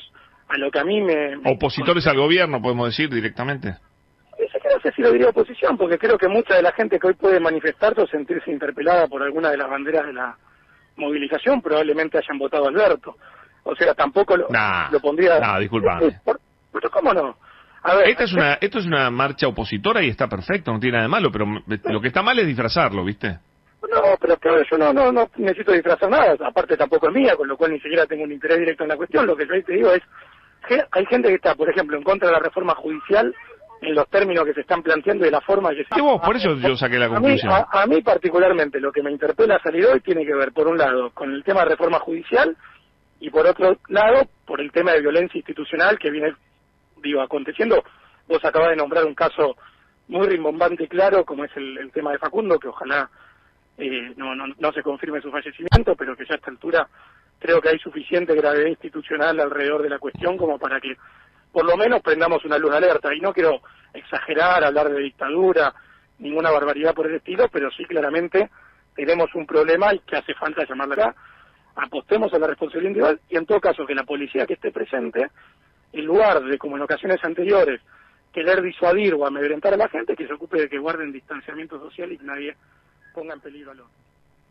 a lo que a mí me... me Opositores al gobierno, podemos decir directamente. Es que no sé si lo diría oposición, porque creo que mucha de la gente que hoy puede manifestarse o sentirse interpelada por alguna de las banderas de la movilización probablemente hayan votado a Alberto. O sea, tampoco lo, nah, lo pondría... No, nah, disculpame. Pero ¿cómo no? A ver, esta es una, esto es una marcha opositora y está perfecto, no tiene nada de malo, pero lo que está mal es disfrazarlo, ¿viste? No, pero claro, yo no, no, no necesito disfrazar nada, aparte tampoco es mía, con lo cual ni siquiera tengo un interés directo en la cuestión. Lo que yo te digo es que hay gente que está, por ejemplo, en contra de la reforma judicial en los términos que se están planteando y de la forma que se... ¿Y vos? Por eso yo saqué la conclusión. A mí, a, a mí particularmente lo que me interpela a salir hoy tiene que ver, por un lado, con el tema de reforma judicial y por otro lado, por el tema de violencia institucional que viene, digo, aconteciendo. Vos acabás de nombrar un caso muy rimbombante y claro, como es el, el tema de Facundo, que ojalá eh, no, no, no se confirme su fallecimiento, pero que ya a esta altura creo que hay suficiente gravedad institucional alrededor de la cuestión como para que por lo menos prendamos una luz de alerta. Y no quiero exagerar, hablar de dictadura, ninguna barbaridad por el estilo, pero sí claramente tenemos un problema y que hace falta llamarla acá. Apostemos a la responsabilidad individual y en todo caso que la policía que esté presente, en lugar de, como en ocasiones anteriores, querer disuadir o amedrentar a la gente, que se ocupe de que guarden distanciamiento social y que nadie ponga en peligro al otro.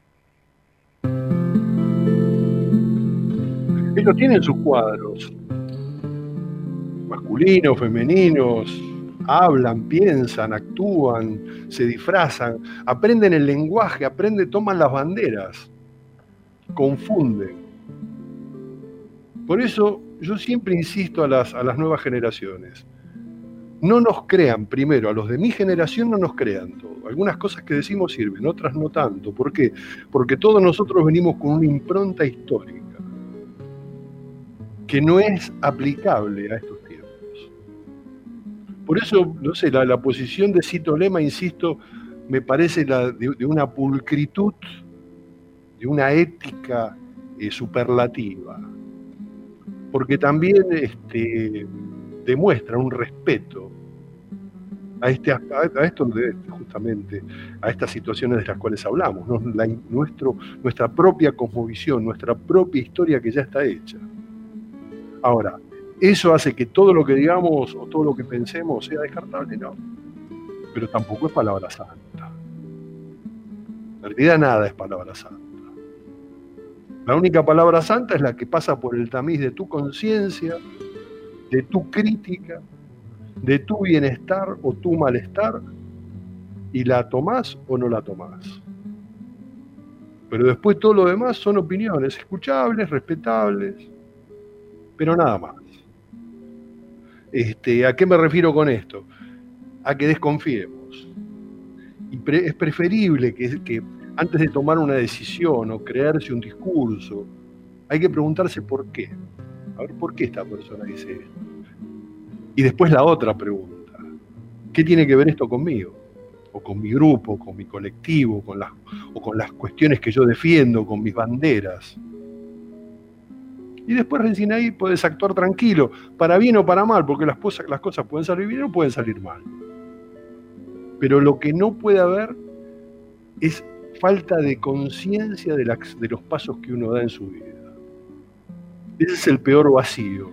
Ellos tienen sus cuadros, masculinos, femeninos, hablan, piensan, actúan, se disfrazan, aprenden el lenguaje, aprenden, toman las banderas, confunden. Por eso yo siempre insisto a las, a las nuevas generaciones, no nos crean primero, a los de mi generación no nos crean todo. Algunas cosas que decimos sirven, otras no tanto. ¿Por qué? Porque todos nosotros venimos con una impronta histórica que no es aplicable a estos tiempos. Por eso, no sé, la, la posición de Cito Lema, insisto, me parece la de, de una pulcritud, de una ética eh, superlativa. Porque también este, demuestra un respeto a, este, a, a esto, justamente, a estas situaciones de las cuales hablamos, ¿no? La, nuestro, nuestra propia cosmovisión, nuestra propia historia que ya está hecha. Ahora, ¿eso hace que todo lo que digamos o todo lo que pensemos sea descartable? No. Pero tampoco es palabra santa. En realidad nada es palabra santa. La única palabra santa es la que pasa por el tamiz de tu conciencia, de tu crítica, de tu bienestar o tu malestar, y la tomás o no la tomás. Pero después todo lo demás son opiniones escuchables, respetables, pero nada más. Este, ¿a qué me refiero con esto? A que desconfiemos. Y pre- es preferible que, que antes de tomar una decisión o creerse un discurso, hay que preguntarse por qué. A ver, ¿por qué esta persona dice esto? Y después la otra pregunta, ¿qué tiene que ver esto conmigo? O con mi grupo, con mi colectivo, con las, o con las cuestiones que yo defiendo, con mis banderas. Y después recién ahí puedes actuar tranquilo, para bien o para mal, porque las cosas, las cosas pueden salir bien o pueden salir mal. Pero lo que no puede haber es falta de conciencia de, de los pasos que uno da en su vida. Ese es el peor vacío.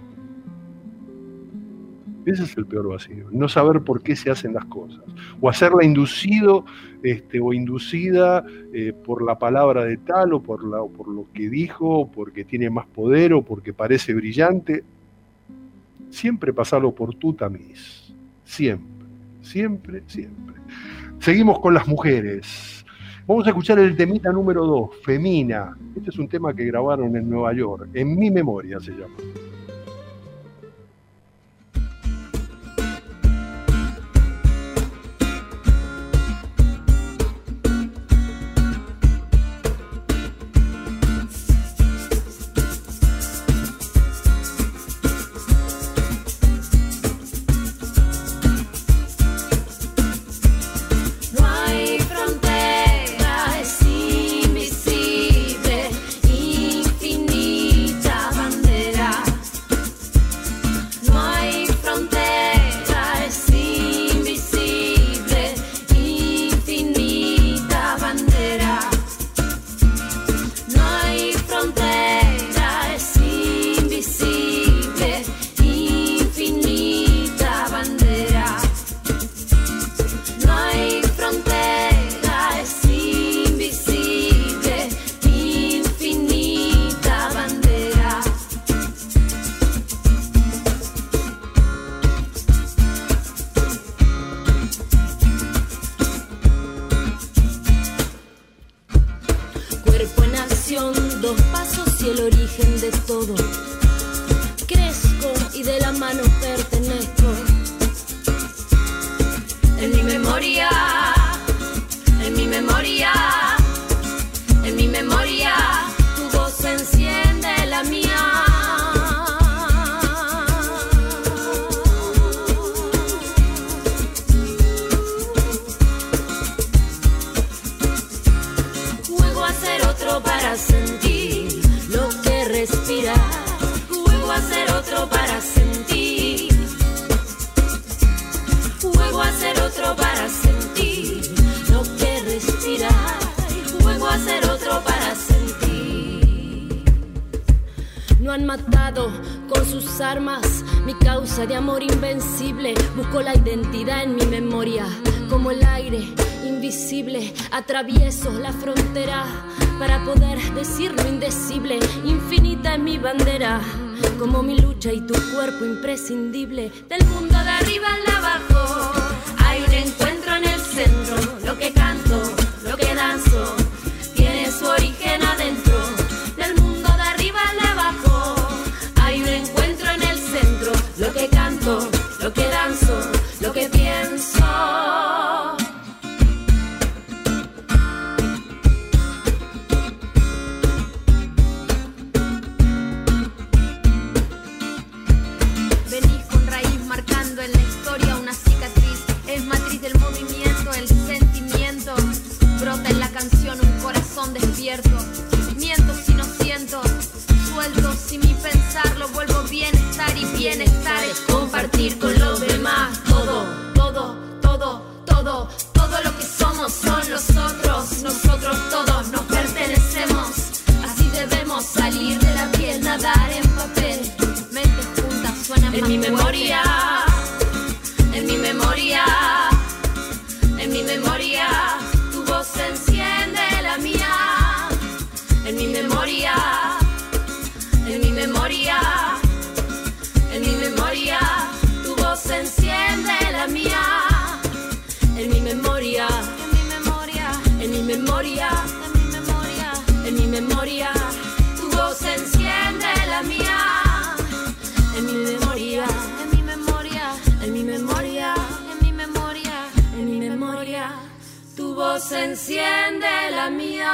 Ese es el peor vacío. No saber por qué se hacen las cosas. O hacerla inducido este, o inducida eh, por la palabra de tal, o por, la, o por lo que dijo, o porque tiene más poder, o porque parece brillante. Siempre pasarlo por tu tamiz. Siempre, siempre, siempre. Seguimos con las mujeres. Vamos a escuchar el temita número dos, Femina. Este es un tema que grabaron en Nueva York. En mi memoria se llama. Infinita bandera soy el origen de todo. Crezco y de la mano pertenezco. En mi memoria, en mi memoria, en mi memoria, tu voz enciende la mía. Juego a ser otro para sentir lo que respiras. Juego a ser otro para sentir. Juego a ser otro para sentir lo que respiras. Juego a ser otro para sentir. No han matado con sus armas mi causa de amor invencible. Busco la identidad en mi memoria. Como el aire invisible, atravieso la frontera para poder decir lo indecible. Infinita es mi bandera, como mi lucha y tu cuerpo imprescindible. Del mundo de arriba al abajo hay un encuentro en el centro. Lo que canto, lo que danzo, tiene su origen adentro. Del mundo de arriba al abajo hay un encuentro en el centro. Lo que canto, lo que danzo, lo que pienso. Venís con raíz marcando en la historia una cicatriz. Es matriz del movimiento, el sentimiento. Brota en la canción un corazón despierto. Miento si no siento, suelto si mi pensar lo vuelvo bienestar. Y bienestar es compartir con los demás. Todo, todo, todo, todo, todo lo que somos son los otros. Nosotros todos nos pertenecemos. Así debemos salir de la piel, nadar en papel. Mentes juntas suenan en mi memoria, en mi memoria, en mi memoria. Tu voz enciende la mía. En mi memoria, en mi memoria, en mi memoria. Tu voz enciende la mía. En mi memoria, en mi memoria, en mi memoria, en mi memoria, en mi memoria. Tu voz enciende la mía. En mi memoria, en mi memoria, en mi memoria, en mi memoria, en mi memoria. Tu voz enciende la mía.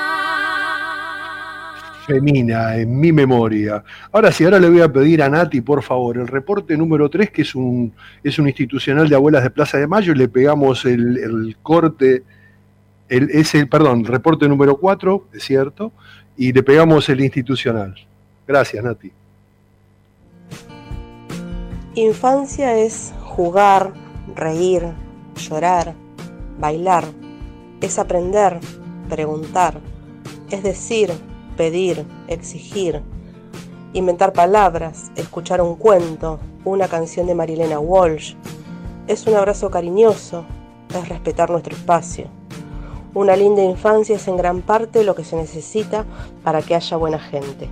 Femina, en mi memoria. Ahora sí, ahora le voy a pedir a Nati, por favor, el reporte número tres, que es un, es un institucional de Abuelas de Plaza de Mayo, y le pegamos el, el corte, el, ese, perdón, reporte número cuatro, es cierto, y le pegamos el institucional. Gracias, Nati. Infancia es jugar, reír, llorar, bailar. Es aprender, preguntar. Es decir, pedir, exigir. Inventar palabras, escuchar un cuento, una canción de Marilena Walsh. Es un abrazo cariñoso, es respetar nuestro espacio. Una linda infancia es en gran parte lo que se necesita para que haya buena gente.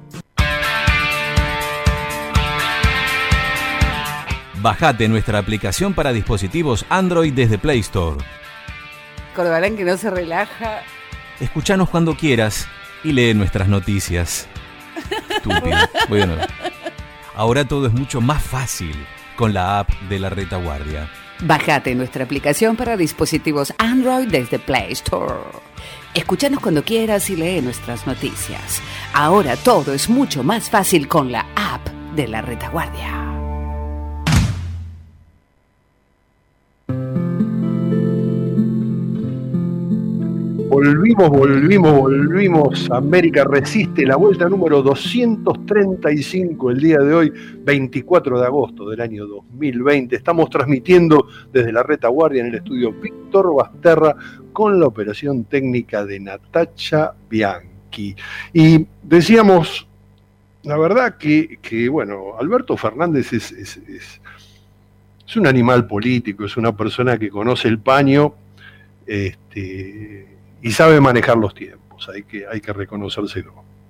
Bajate nuestra aplicación para dispositivos Android desde Play Store. Corbalán que no se relaja. Escuchanos cuando quieras y lee nuestras noticias. Estúpido. Bueno, ahora todo es mucho más fácil con la app de La Retaguardia. Bajate nuestra aplicación para dispositivos Android desde Play Store. Escúchanos cuando quieras y lee nuestras noticias. Ahora todo es mucho más fácil con la app de La Retaguardia. Volvimos, volvimos, volvimos. América resiste, la vuelta número doscientos treinta y cinco el día de hoy, veinticuatro de agosto del año dos mil veinte. Estamos transmitiendo desde La Retaguardia en el estudio Víctor Basterra con la operación técnica de Natacha Bianchi. Y decíamos, la verdad que, que bueno, Alberto Fernández es, es, es, es un animal político, es una persona que conoce el paño, este... y sabe manejar los tiempos, hay que, hay que reconocérselo.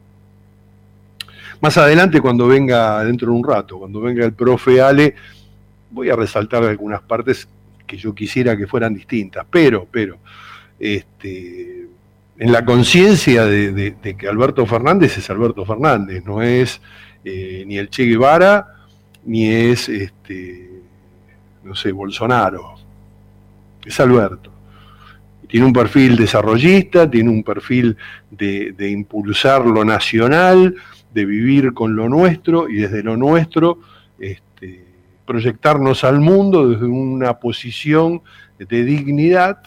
Más adelante, cuando venga, dentro de un rato, cuando venga el profe Ale, voy a resaltar algunas partes que yo quisiera que fueran distintas, pero, pero, este, en la conciencia de, de, de que Alberto Fernández es Alberto Fernández, no es eh, ni el Che Guevara, ni es, este, no sé, Bolsonaro, es Alberto. Tiene un perfil desarrollista, tiene un perfil de, de impulsar lo nacional, de vivir con lo nuestro y desde lo nuestro este, proyectarnos al mundo desde una posición de dignidad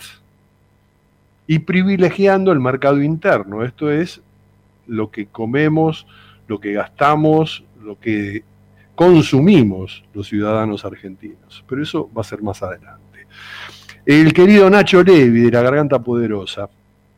y privilegiando el mercado interno. Esto es lo que comemos, lo que gastamos, lo que consumimos los ciudadanos argentinos. Pero eso va a ser más adelante. El querido Nacho Levi, de La Garganta Poderosa,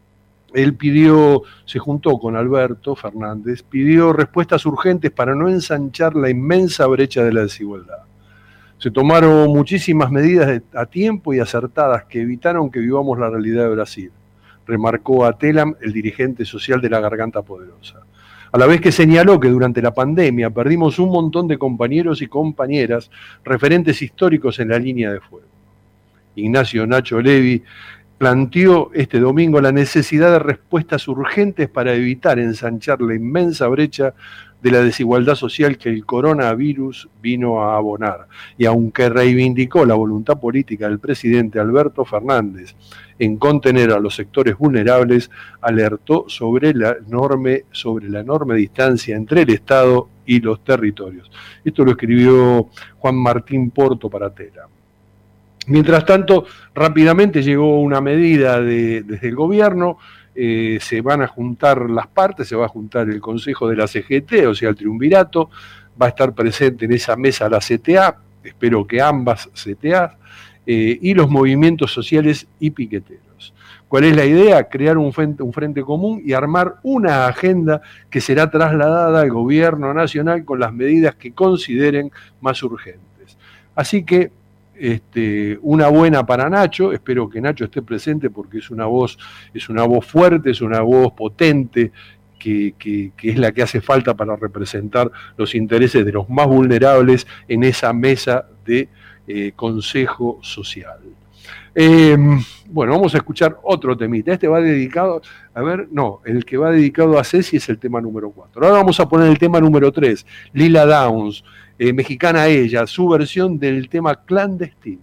él pidió, se juntó con Alberto Fernández, pidió respuestas urgentes para no ensanchar la inmensa brecha de la desigualdad. Se tomaron muchísimas medidas a tiempo y acertadas que evitaron que vivamos la realidad de Brasil, remarcó a Telam, el dirigente social de La Garganta Poderosa. A la vez que señaló que durante la pandemia perdimos un montón de compañeros y compañeras, referentes históricos en la línea de fuego. Ignacio Nacho Levi planteó este domingo la necesidad de respuestas urgentes para evitar ensanchar la inmensa brecha de la desigualdad social que el coronavirus vino a abonar. Y aunque reivindicó la voluntad política del presidente Alberto Fernández en contener a los sectores vulnerables, alertó sobre la enorme, sobre la enorme distancia entre el Estado y los territorios. Esto lo escribió Juan Martín Porto para Tela. Mientras tanto, rápidamente llegó una medida de, desde el gobierno, eh, se van a juntar las partes, se va a juntar el Consejo de la C G T, o sea, el Triunvirato, va a estar presente en esa mesa la C T A, espero que ambas C T A, eh, y los movimientos sociales y piqueteros. ¿Cuál es la idea? Crear un frente, un frente común y armar una agenda que será trasladada al gobierno nacional con las medidas que consideren más urgentes. Así que, Este, una buena para Nacho, espero que Nacho esté presente porque es una voz, es una voz fuerte, es una voz potente, que, que, que es la que hace falta para representar los intereses de los más vulnerables en esa mesa de eh, consejo social. Eh, bueno, vamos a escuchar otro temita. Este va dedicado, a ver, no, el que va dedicado a Ceci es el tema número cuatro. Ahora vamos a poner el tema número tres, Lila Downs. Eh, mexicana ella, su versión del tema Clandestino.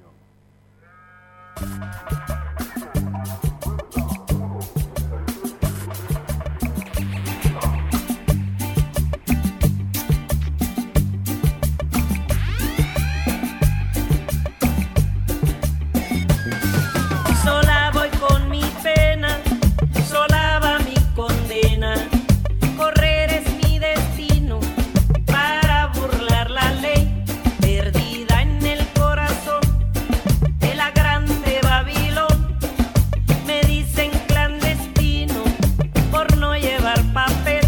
Sola voy con mi pena, sola va mi condena. Correr es mi destino para burlar la ley, perdida en el corazón de la grande Babilón. Me dicen clandestino por no llevar papel.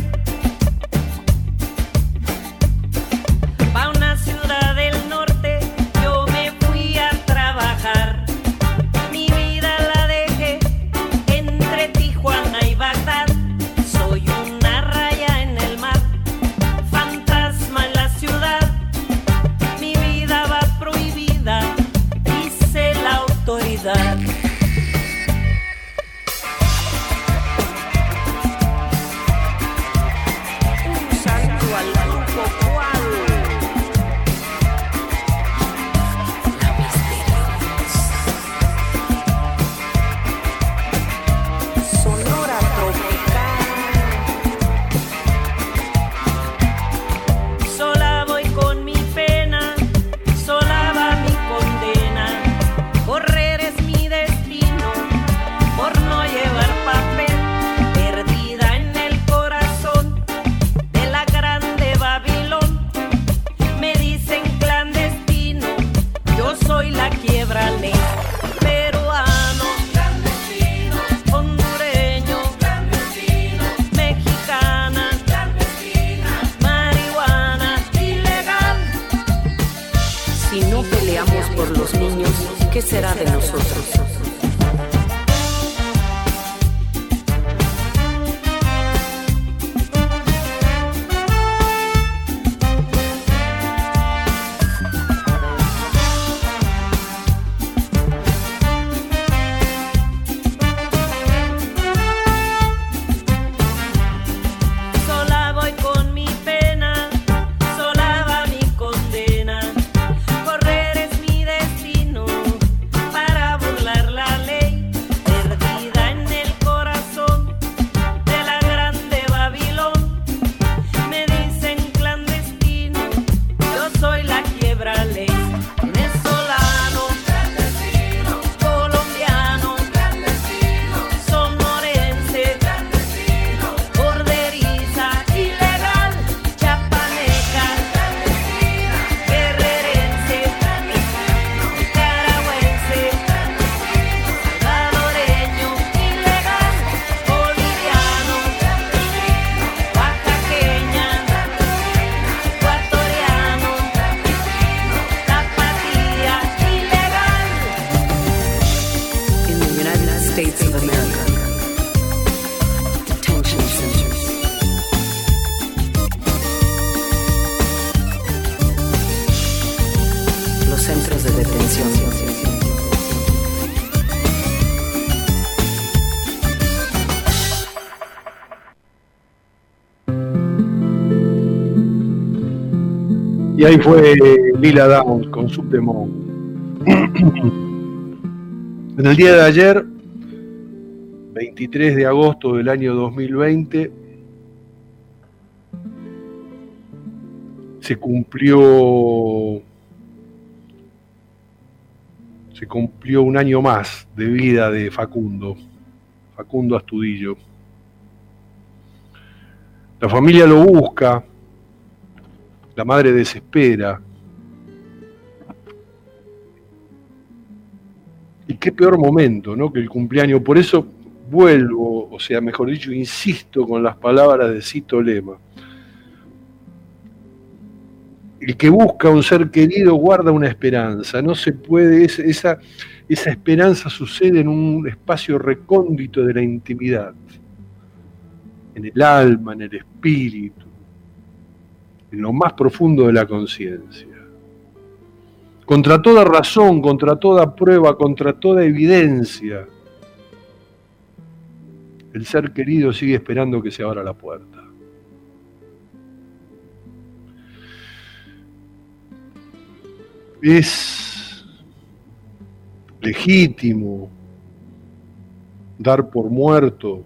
Pa' una ciudad del norte yo me fui a trabajar. Mi vida la dejé entre Tijuana y Bagdad. Soy una raya en el mar, fantasma en la ciudad. Mi vida va prohibida, dice la autoridad. Un salto al grupo cual. La misteriosa. Sonora tropical. Sola voy con mi pena, sola va mi condena. Correr es mi destino por no llevar papel, perdida en el corazón de la grande Babilón. Me dicen clandestino, yo soy la quiebra ley. Peruanos, clandestinos, hondureños, clandestinos, mexicanas, clandestinas, marihuana ilegal. Si no peleamos por los niños, ¿qué será de nosotros? centros de detención. Y ahí fue Lila Downs con Subdemon. En el día de ayer, veintitrés de agosto del año dos mil veinte, se cumplió se cumplió un año más de vida de Facundo, Facundo Astudillo. La familia lo busca, la madre desespera. Y qué peor momento, ¿no?, que el cumpleaños. Por eso vuelvo, o sea, mejor dicho, insisto con las palabras de Cito Lema. El que busca un ser querido guarda una esperanza. No se puede, esa, esa esperanza sucede en un espacio recóndito de la intimidad, en el alma, en el espíritu, en lo más profundo de la conciencia. Contra toda razón, contra toda prueba, contra toda evidencia, el ser querido sigue esperando que se abra la puerta. Es legítimo dar por muerto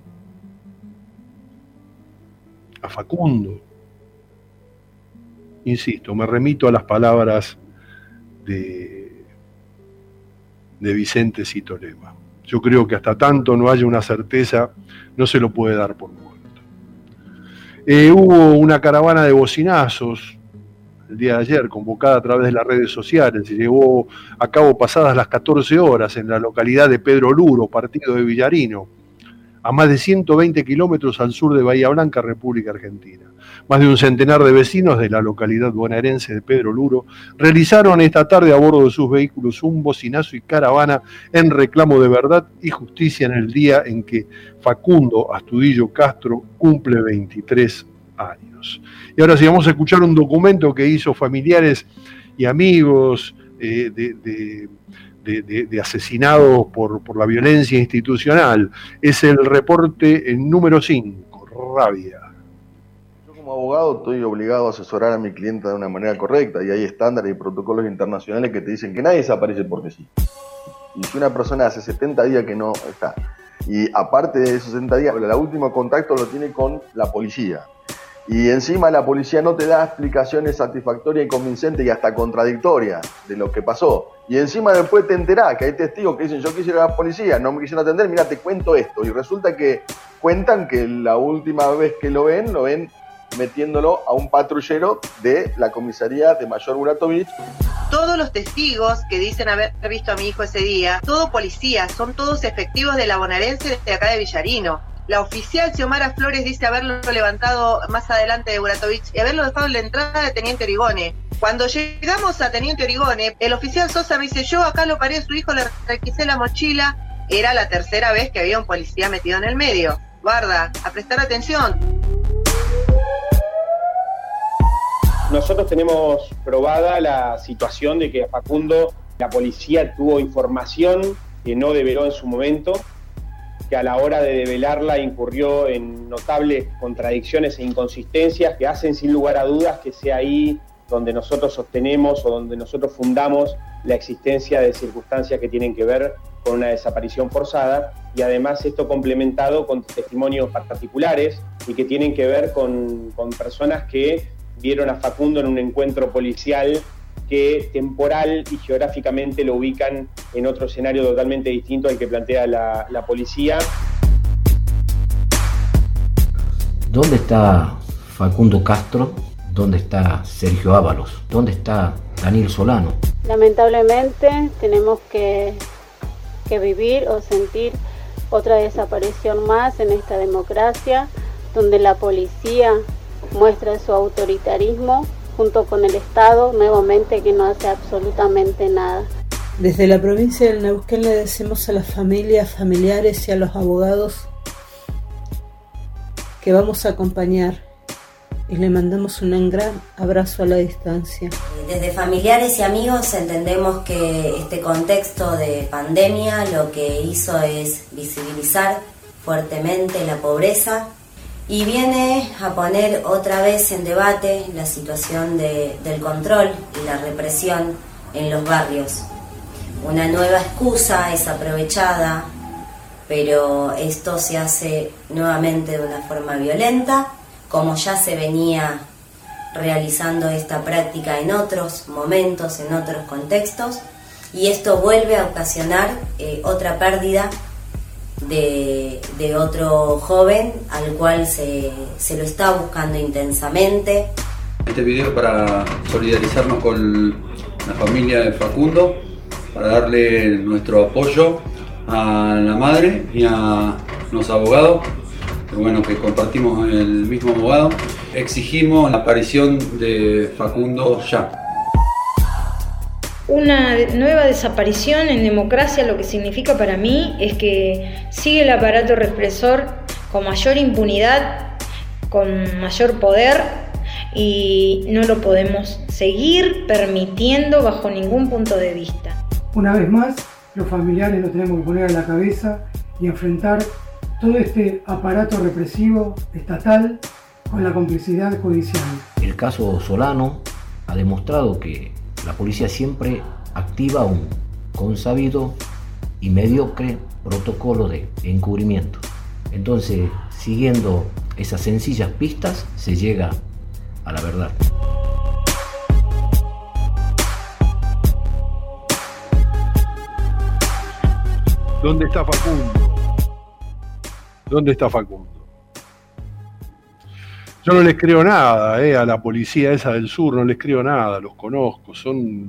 a Facundo. Insisto, me remito a las palabras de, de Vicente Cito Lema. Yo creo que hasta tanto no haya una certeza, no se lo puede dar por muerto. Eh, hubo una caravana de bocinazos el día de ayer, convocada a través de las redes sociales, se llevó a cabo pasadas las catorce horas en la localidad de Pedro Luro, partido de Villarino, a más de ciento veinte kilómetros al sur de Bahía Blanca, República Argentina. Más de un centenar de vecinos de la localidad bonaerense de Pedro Luro realizaron esta tarde a bordo de sus vehículos un bocinazo y caravana en reclamo de verdad y justicia en el día en que Facundo Astudillo Castro cumple veintitrés años. Y ahora sí, vamos a escuchar un documento que hizo familiares y amigos eh, de, de, de, de, de asesinados por, por la violencia institucional. Es el reporte en número cinco, Rabia. Yo como abogado estoy obligado a asesorar a mi clienta de una manera correcta y hay estándares y protocolos internacionales que te dicen que nadie desaparece porque sí. Y si una persona hace setenta días que no está, y aparte de esos setenta días, el último contacto lo tiene con la policía, y encima la policía no te da explicaciones satisfactorias y convincentes y hasta contradictorias de lo que pasó. Y encima después te enterás que hay testigos que dicen: yo quise ir a la policía, no me quisieron atender, mira, te cuento esto. Y resulta que cuentan que la última vez que lo ven, lo ven metiéndolo a un patrullero de la comisaría de Mayor Buratovich. Todos los testigos que dicen haber visto a mi hijo ese día, todo policías, son todos efectivos de la bonaerense de acá de Villarino. La oficial Xiomara Flores dice haberlo levantado más adelante de Buratovich y haberlo dejado en la entrada de Teniente Origone. Cuando llegamos a Teniente Origone, el oficial Sosa me dice: yo acá lo paré a su hijo, le requisé la mochila. Era la tercera vez que había un policía metido en el medio. Guarda, a prestar atención. Nosotros tenemos probada la situación de que a Facundo la policía tuvo información que no develó en su momento, que a la hora de develarla incurrió en notables contradicciones e inconsistencias que hacen sin lugar a dudas que sea ahí donde nosotros sostenemos o donde nosotros fundamos la existencia de circunstancias que tienen que ver con una desaparición forzada, y además esto complementado con testimonios particulares y que tienen que ver con, con personas que vieron a Facundo en un encuentro policial que temporal y geográficamente lo ubican en otro escenario totalmente distinto al que plantea la, la policía. ¿Dónde está Facundo Castro? ¿Dónde está Sergio Ábalos? ¿Dónde está Daniel Solano? Lamentablemente tenemos que, que vivir o sentir otra desaparición más en esta democracia, donde la policía muestra su autoritarismo junto con el Estado, nuevamente, que no hace absolutamente nada. Desde la provincia del Neuquén le decimos a las familias, familiares y a los abogados que vamos a acompañar y le mandamos un gran abrazo a la distancia. Desde familiares y amigos entendemos que este contexto de pandemia lo que hizo es visibilizar fuertemente la pobreza y viene a poner otra vez en debate la situación de, del control y la represión en los barrios. Una nueva excusa es aprovechada, pero esto se hace nuevamente de una forma violenta, como ya se venía realizando esta práctica en otros momentos, en otros contextos, y esto vuelve a ocasionar eh, otra pérdida de, de otro joven al cual se, se lo está buscando intensamente. Este video es para solidarizarnos con la familia de Facundo, para darle nuestro apoyo a la madre y a los abogados, que bueno, que compartimos el mismo abogado. Exigimos la aparición de Facundo ya. Una nueva desaparición en democracia lo que significa para mí es que sigue el aparato represor con mayor impunidad, con mayor poder, y no lo podemos seguir permitiendo bajo ningún punto de vista. Una vez más, los familiares nos tenemos que poner a la cabeza y enfrentar todo este aparato represivo estatal con la complicidad judicial. El caso Solano ha demostrado que la policía siempre activa un consabido y mediocre protocolo de encubrimiento. Entonces, siguiendo esas sencillas pistas, se llega a la verdad. ¿Dónde está Facundo? ¿Dónde está Facundo? Yo no les creo nada, eh, a la policía esa del sur, no les creo nada, los conozco, son,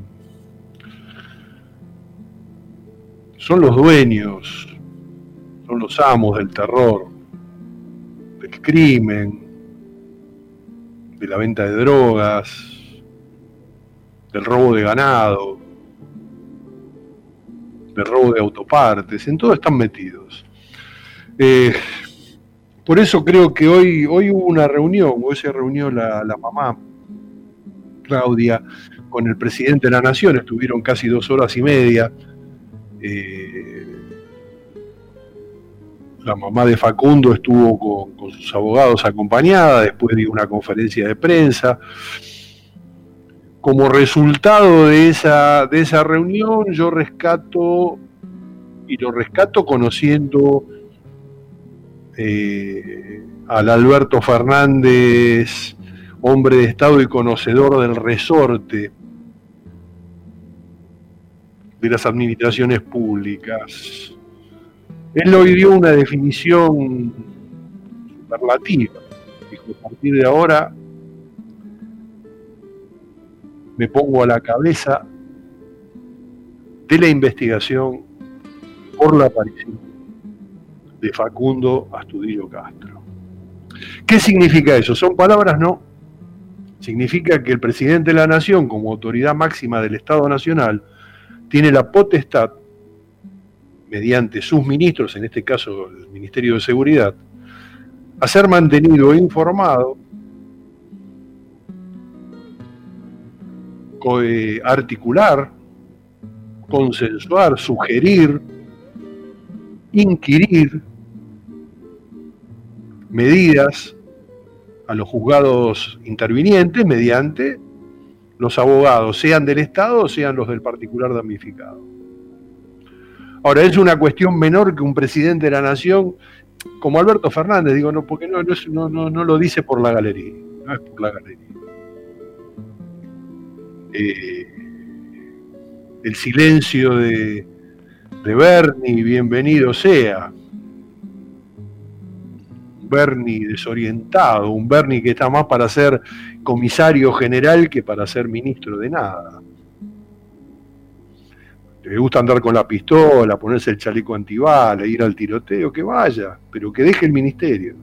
son los dueños, son los amos del terror, del crimen, de la venta de drogas, del robo de ganado, del robo de autopartes, en todo están metidos. Eh, Por eso creo que hoy, hoy hubo una reunión, hoy se reunió la, la mamá, Claudia, con el presidente de la Nación, estuvieron casi dos horas y media. Eh, la mamá de Facundo estuvo con, con sus abogados acompañada, después dio una conferencia de prensa. Como resultado de esa, de esa reunión, yo rescato, y lo rescato conociendo Eh, al Alberto Fernández, hombre de Estado y conocedor del resorte de las administraciones públicas. Él hoy dio una definición superlativa. Dijo, a partir de ahora me pongo a la cabeza de la investigación por la aparición de Facundo Astudillo Castro. ¿Qué significa eso? ¿Son palabras? No. Significa que el presidente de la Nación, como autoridad máxima del Estado Nacional, tiene la potestad, mediante sus ministros, en este caso el Ministerio de Seguridad, a ser mantenido e informado, articular, consensuar, sugerir, inquirir medidas a los juzgados intervinientes mediante los abogados, sean del Estado o sean los del particular damnificado. Ahora, es una cuestión menor que un presidente de la Nación como Alberto Fernández, digo, no, porque no, no, no, no, no lo dice por la galería, no es por la galería. Eh, el silencio de, de Bernie, bienvenido sea. Bernie desorientado, un Bernie que está más para ser comisario general que para ser ministro de nada. Le gusta andar con la pistola, ponerse el chaleco antibala, ir al tiroteo, que vaya, pero que deje el ministerio.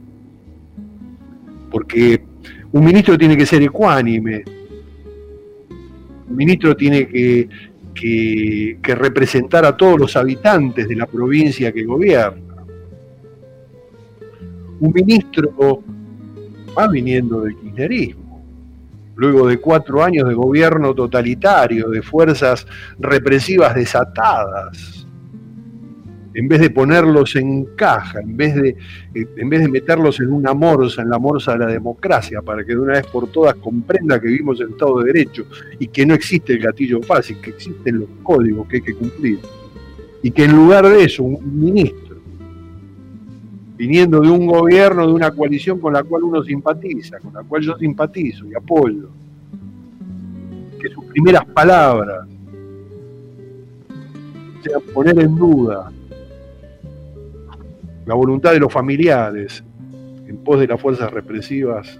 Porque un ministro tiene que ser ecuánime, un ministro tiene que, que, que representar a todos los habitantes de la provincia que gobierna. Un ministro más viniendo del kirchnerismo, luego de cuatro años de gobierno totalitario, de fuerzas represivas desatadas. En vez de ponerlos en caja, en vez de, en vez de meterlos en una morsa, en la morsa de la democracia, para que de una vez por todas comprenda que vivimos en Estado de Derecho y que no existe el gatillo fácil, que existen los códigos que hay que cumplir. Y que en lugar de eso, un ministro, viniendo de un gobierno, de una coalición con la cual uno simpatiza, con la cual yo simpatizo y apoyo, que sus primeras palabras sean poner en duda la voluntad de los familiares en pos de las fuerzas represivas,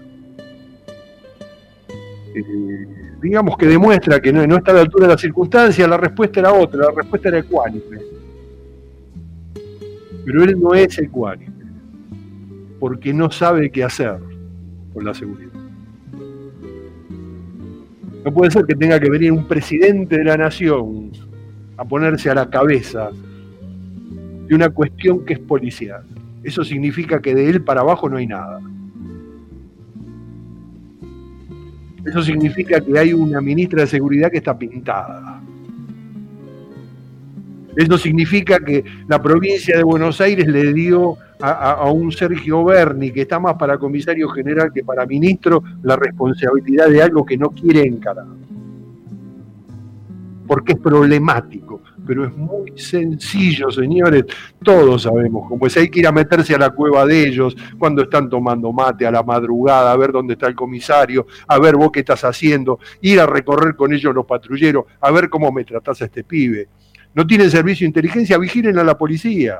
eh, digamos que demuestra que no, no está a la altura de las circunstancias. La respuesta era otra, la respuesta era ecuánime. Pero él no es ecuánime, porque no sabe qué hacer con la seguridad. No puede ser que tenga que venir un presidente de la nación a ponerse a la cabeza de una cuestión que es policial. Eso significa que de él para abajo no hay nada. Eso significa que hay una ministra de Seguridad que está pintada. Eso significa que la provincia de Buenos Aires le dio a, a, a un Sergio Berni, que está más para comisario general que para ministro, la responsabilidad de algo que no quiere encarar. Porque es problemático, pero es muy sencillo, señores. Todos sabemos cómo es. Hay que ir a meterse a la cueva de ellos cuando están tomando mate a la madrugada, a ver dónde está el comisario, a ver vos qué estás haciendo, ir a recorrer con ellos los patrulleros, a ver cómo me tratás a este pibe. No tienen servicio de inteligencia, vigilen a la policía.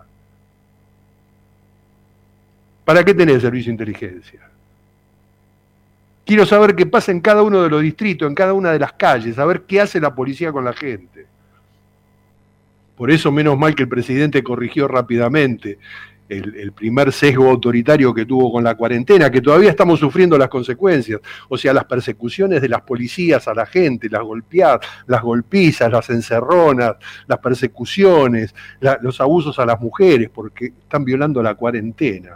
¿Para qué tenés servicio de inteligencia? Quiero saber qué pasa en cada uno de los distritos, en cada una de las calles, a ver qué hace la policía con la gente. Por eso, menos mal que el presidente corrigió rápidamente el, el primer sesgo autoritario que tuvo con la cuarentena, que todavía estamos sufriendo las consecuencias. O sea, las persecuciones de las policías a la gente, las golpeadas, las golpizas, las encerronas, las persecuciones, la, los abusos a las mujeres, porque están violando la cuarentena.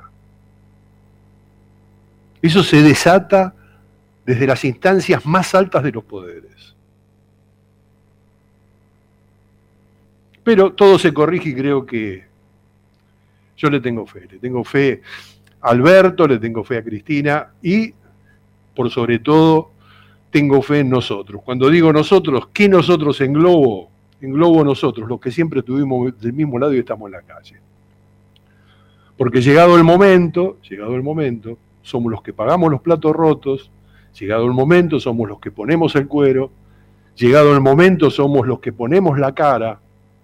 Eso se desata desde las instancias más altas de los poderes. Pero todo se corrige y creo que yo le tengo fe. Le tengo fe a Alberto, le tengo fe a Cristina y, por sobre todo, tengo fe en nosotros. Cuando digo nosotros, ¿qué nosotros englobo? Englobo nosotros, los que siempre estuvimos del mismo lado y estamos en la calle. Porque llegado el momento, llegado el momento, somos los que pagamos los platos rotos. Llegado el momento, somos los que ponemos el cuero. Llegado el momento, somos los que ponemos la cara.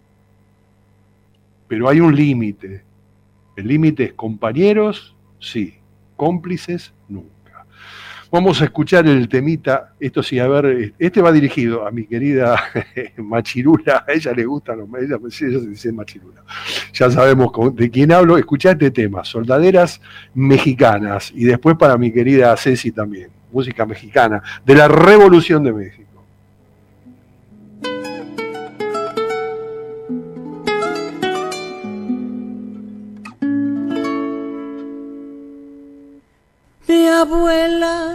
Pero hay un límite. El límite es compañeros, sí. Cómplices, nunca. Vamos a escuchar el temita. Esto sí, a ver, este va dirigido a mi querida Machirula. A ella le gusta, ella, ella se dice Machirula. Ya sabemos de quién hablo. Escuchá este tema, Soldaderas Mexicanas. Y después para mi querida Ceci también. Música mexicana, de la Revolución de México. Mi abuela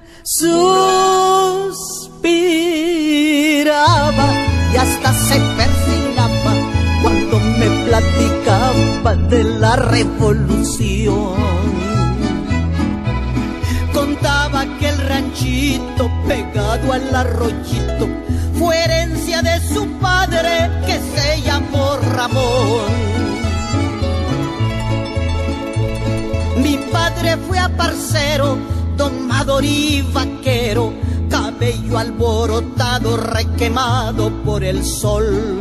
suspiraba y hasta se persignaba cuando me platicaba de la revolución. Contaba que el ranchito pegado al arroyito fue herencia de su padre que se llamó Ramón. Mi padre fue aparcero, domador y vaquero, cabello alborotado, requemado por el sol.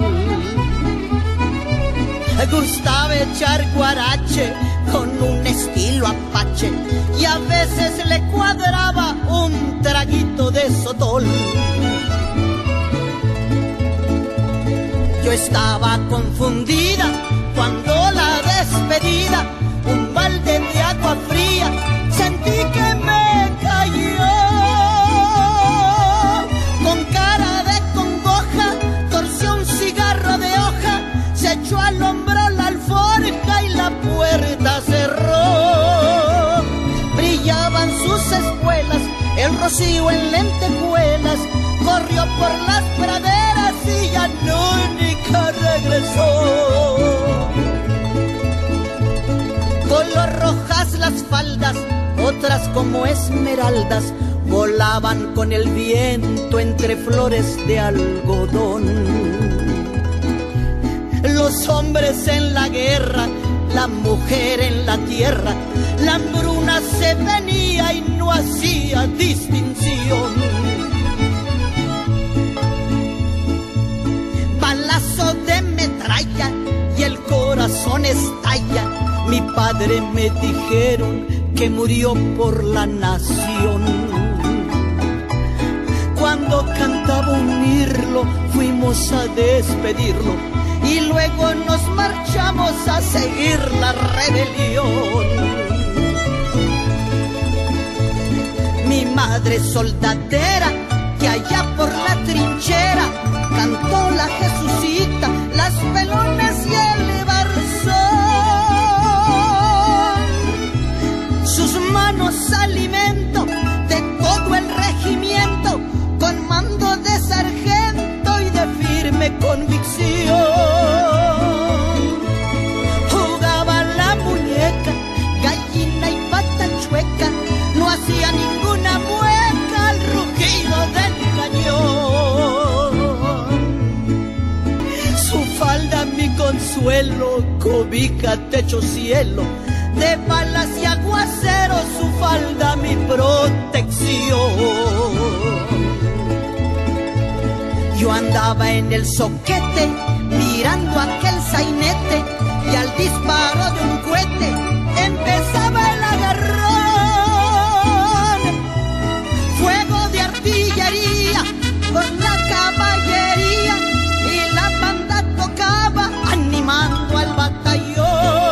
Gustaba echar guarache con un estilo apache y a veces le cuadraba un traguito de sotol. Yo estaba confundida cuando la despedida, un balde de agua fría, sentí que me cayó. Con cara de congoja, torció un cigarro de hoja, se echó al hombro la alforja y la puerta cerró. Brillaban sus Rocío en lentejuelas corrió por las praderas y ya nunca regresó. Color rojas las faldas, otras como esmeraldas, volaban con el viento entre flores de algodón. Los hombres en la guerra, la mujer en la tierra, la hambruna se venía y no hacía distinción. Balazo de metralla y el corazón estalla. Mi padre me dijeron que murió por la nación. Cuando cantaba un mirlo, fuimos a despedirlo y luego nos marchamos a seguir la rebelión. Mi madre soldadera, que allá por la trinchera cantó la Jesucita, las pelonas y el barzón. Sus manos alimento de todo el regimiento, con mando de sargento y de firme convicción. Jugaba la muñeca, gallina y pata chueca, no hacía ninguna mueca al rugido del cañón. Su falda mi consuelo, cobija, techo, cielo, de balas y aguaceros, su falda mi protección. Yo andaba en el soquete, mirando aquel sainete, y al disparo de un cohete empezaba el agarrón. Fuego de artillería con la caballería, y la banda tocaba animando al batallón.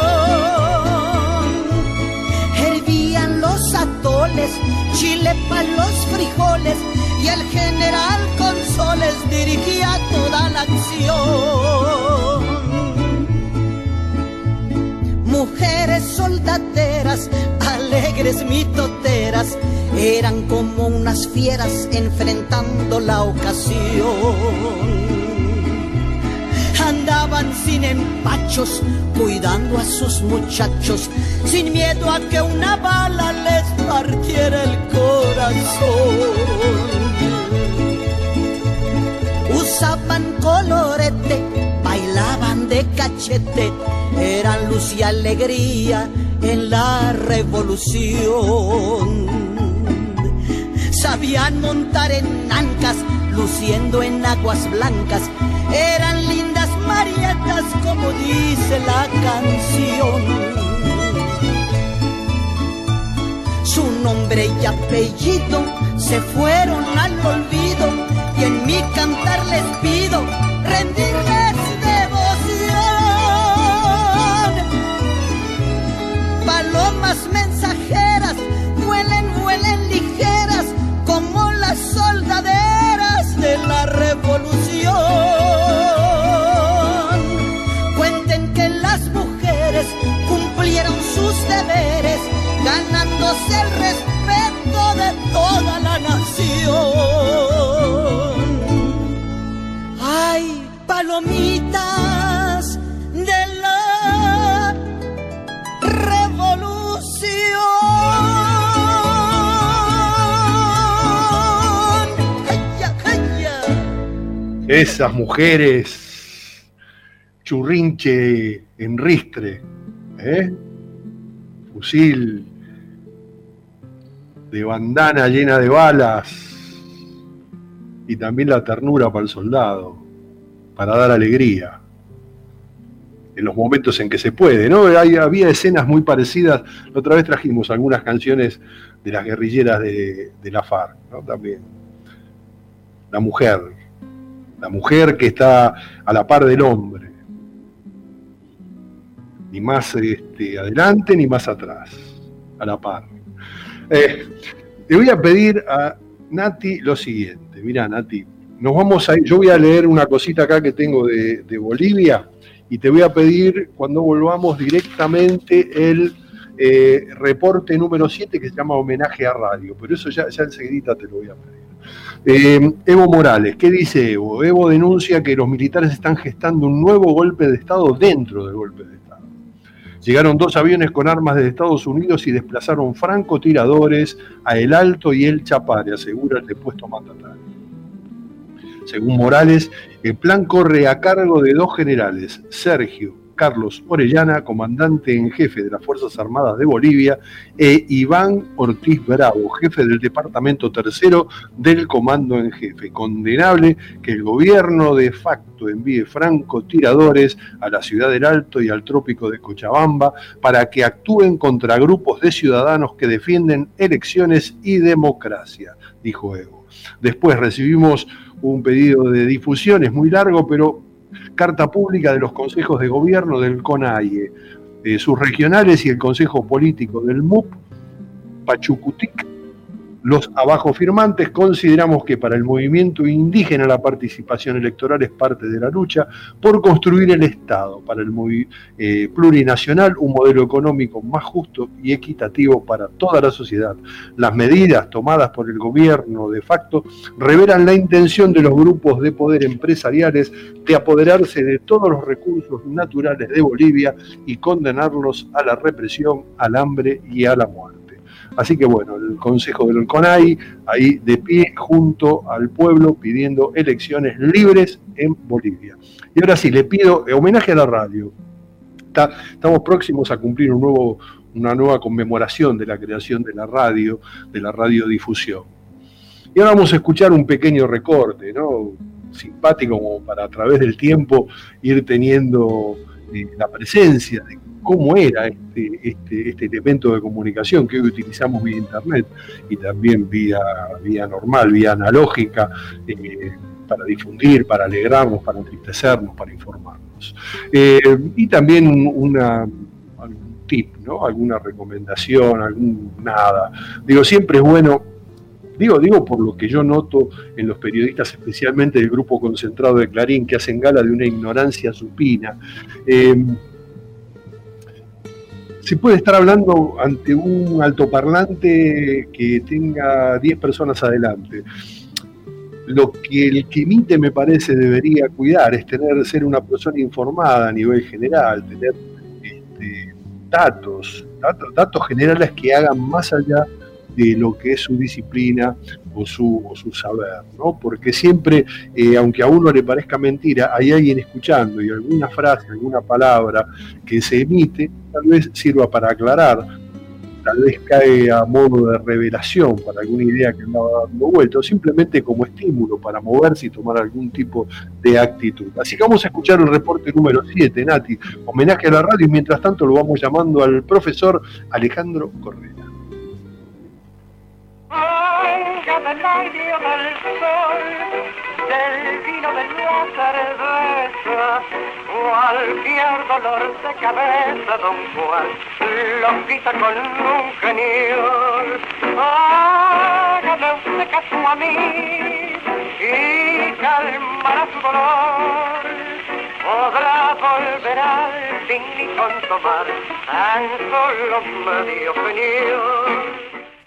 Hervían los atoles, chile pa' los frijoles, y el general Consoles dirigía toda la acción. Mujeres soldaderas, alegres mitoteras, eran como unas fieras enfrentando la ocasión. Andaban sin empachos, cuidando a sus muchachos, sin miedo a que una bala les partiera el corazón. Usaban colorete, bailaban de cachete, eran luz y alegría en la revolución. Sabían montar en ancas, luciendo en aguas blancas, eran lindas marietas como dice la canción. Su nombre y apellido se fueron al olvido, y en mi cantar les pido rendirles devoción. Palomas mensajeras, vuelen, vuelen ligeras, como las soldaderas de la revolución. Cuenten que las mujeres cumplieron sus deberes, ganándose el respeto de toda la nación. Ay, palomitas de la revolución. ¡Ay-ya, ay-ya! Esas mujeres, churrinche en ristre, ¿eh? Fusil de bandana llena de balas, y también la ternura para el soldado, para dar alegría en los momentos en que se puede, ¿no? Hay, había escenas muy parecidas. La otra vez trajimos algunas canciones de las guerrilleras de, de la FARC, ¿no? También la mujer, la mujer que está a la par del hombre, ni más este, adelante ni más atrás, a la par. Eh, te voy a pedir a Nati lo siguiente. Mirá, Nati, nos vamos a ir, yo voy a leer una cosita acá que tengo de, de Bolivia, y te voy a pedir cuando volvamos directamente el eh, reporte número siete que se llama Homenaje a Radio, pero eso ya, ya enseguida te lo voy a pedir. Eh, Evo Morales, ¿qué dice Evo? Evo denuncia que los militares están gestando un nuevo golpe de Estado dentro del golpe de Estado. Llegaron dos aviones con armas de Estados Unidos y desplazaron francotiradores a El Alto y El Chapare, asegura el depuesto mandatario. Según Morales, el plan corre a cargo de dos generales, Sergio Carlos Orellana, comandante en jefe de las Fuerzas Armadas de Bolivia, e Iván Ortiz Bravo, jefe del Departamento Tercero del Comando en Jefe. Condenable que el gobierno de facto envíe francotiradores a la ciudad del Alto y al trópico de Cochabamba para que actúen contra grupos de ciudadanos que defienden elecciones y democracia, dijo Evo. Después recibimos un pedido de difusión, es muy largo, pero carta pública de los consejos de gobierno del CONAIE, eh, sus regionales y el consejo político del M U P, Pachucutic. Los abajo firmantes consideramos que para el movimiento indígena la participación electoral es parte de la lucha por construir el Estado, para el movi- eh, plurinacional un modelo económico más justo y equitativo para toda la sociedad. Las medidas tomadas por el gobierno de facto revelan la intención de los grupos de poder empresariales de apoderarse de todos los recursos naturales de Bolivia y condenarlos a la represión, al hambre y a la muerte. Así que bueno, el Consejo del CONAI ahí de pie junto al pueblo pidiendo elecciones libres en Bolivia. Y ahora sí, le pido homenaje a la radio. Está, estamos próximos a cumplir un nuevo, una nueva conmemoración de la creación de la radio, de la radiodifusión. Y ahora vamos a escuchar un pequeño recorte, ¿no? Simpático como para a través del tiempo ir teniendo eh, la presencia de cómo era este, este, este elemento de comunicación que hoy utilizamos vía internet y también vía, vía normal, vía analógica, eh, para difundir, para alegrarnos, para entristecernos, para informarnos. Eh, y también una, algún tip, ¿no? Alguna recomendación, algún nada. Digo, siempre es bueno, digo, digo por lo que yo noto en los periodistas, especialmente del grupo concentrado de Clarín, que hacen gala de una ignorancia supina. Eh, Se puede estar hablando ante un altoparlante que tenga diez personas adelante. Lo que el que emite, me parece, debería cuidar es tener, ser una persona informada a nivel general, tener este, datos, datos, datos generales que hagan más allá de lo que es su disciplina o su, o su saber, ¿no? Porque siempre, eh, aunque a uno le parezca mentira, hay alguien escuchando y alguna frase, alguna palabra que se emite, tal vez sirva para aclarar, tal vez cae a modo de revelación para alguna idea que andaba dando vuelta, o simplemente como estímulo para moverse y tomar algún tipo de actitud. Así que vamos a escuchar el reporte número siete, Nati, homenaje a la radio, y mientras tanto lo vamos llamando al profesor Alejandro Correa. Venga del aire del sol, del vino de la cerveza, cualquier dolor de cabeza, don Juan lo quita con un genio. Hágame usted caso a mí y calmará su dolor. Podrá volver al fin y con tomar tan solo medio genio.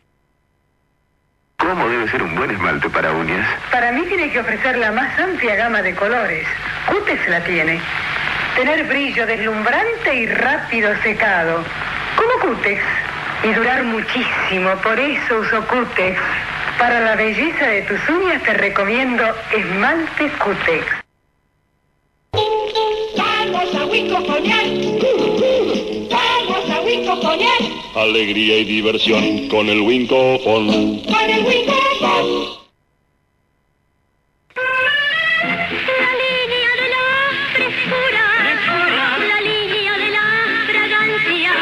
¿Cómo debe ser un buen esmalte para uñas? Para mí tiene que ofrecer la más amplia gama de colores. Cutex la tiene. Tener brillo deslumbrante y rápido secado. Como Cutex. Y durar muchísimo, por eso uso Cutex. Para la belleza de tus uñas te recomiendo esmalte Cutex. Vamos a Huico Coñac. Vamos a Huico Coñac. Alegría y diversión con el Wincofon. Con el Wincofon. La línea de la frescura, la línea de la fragancia,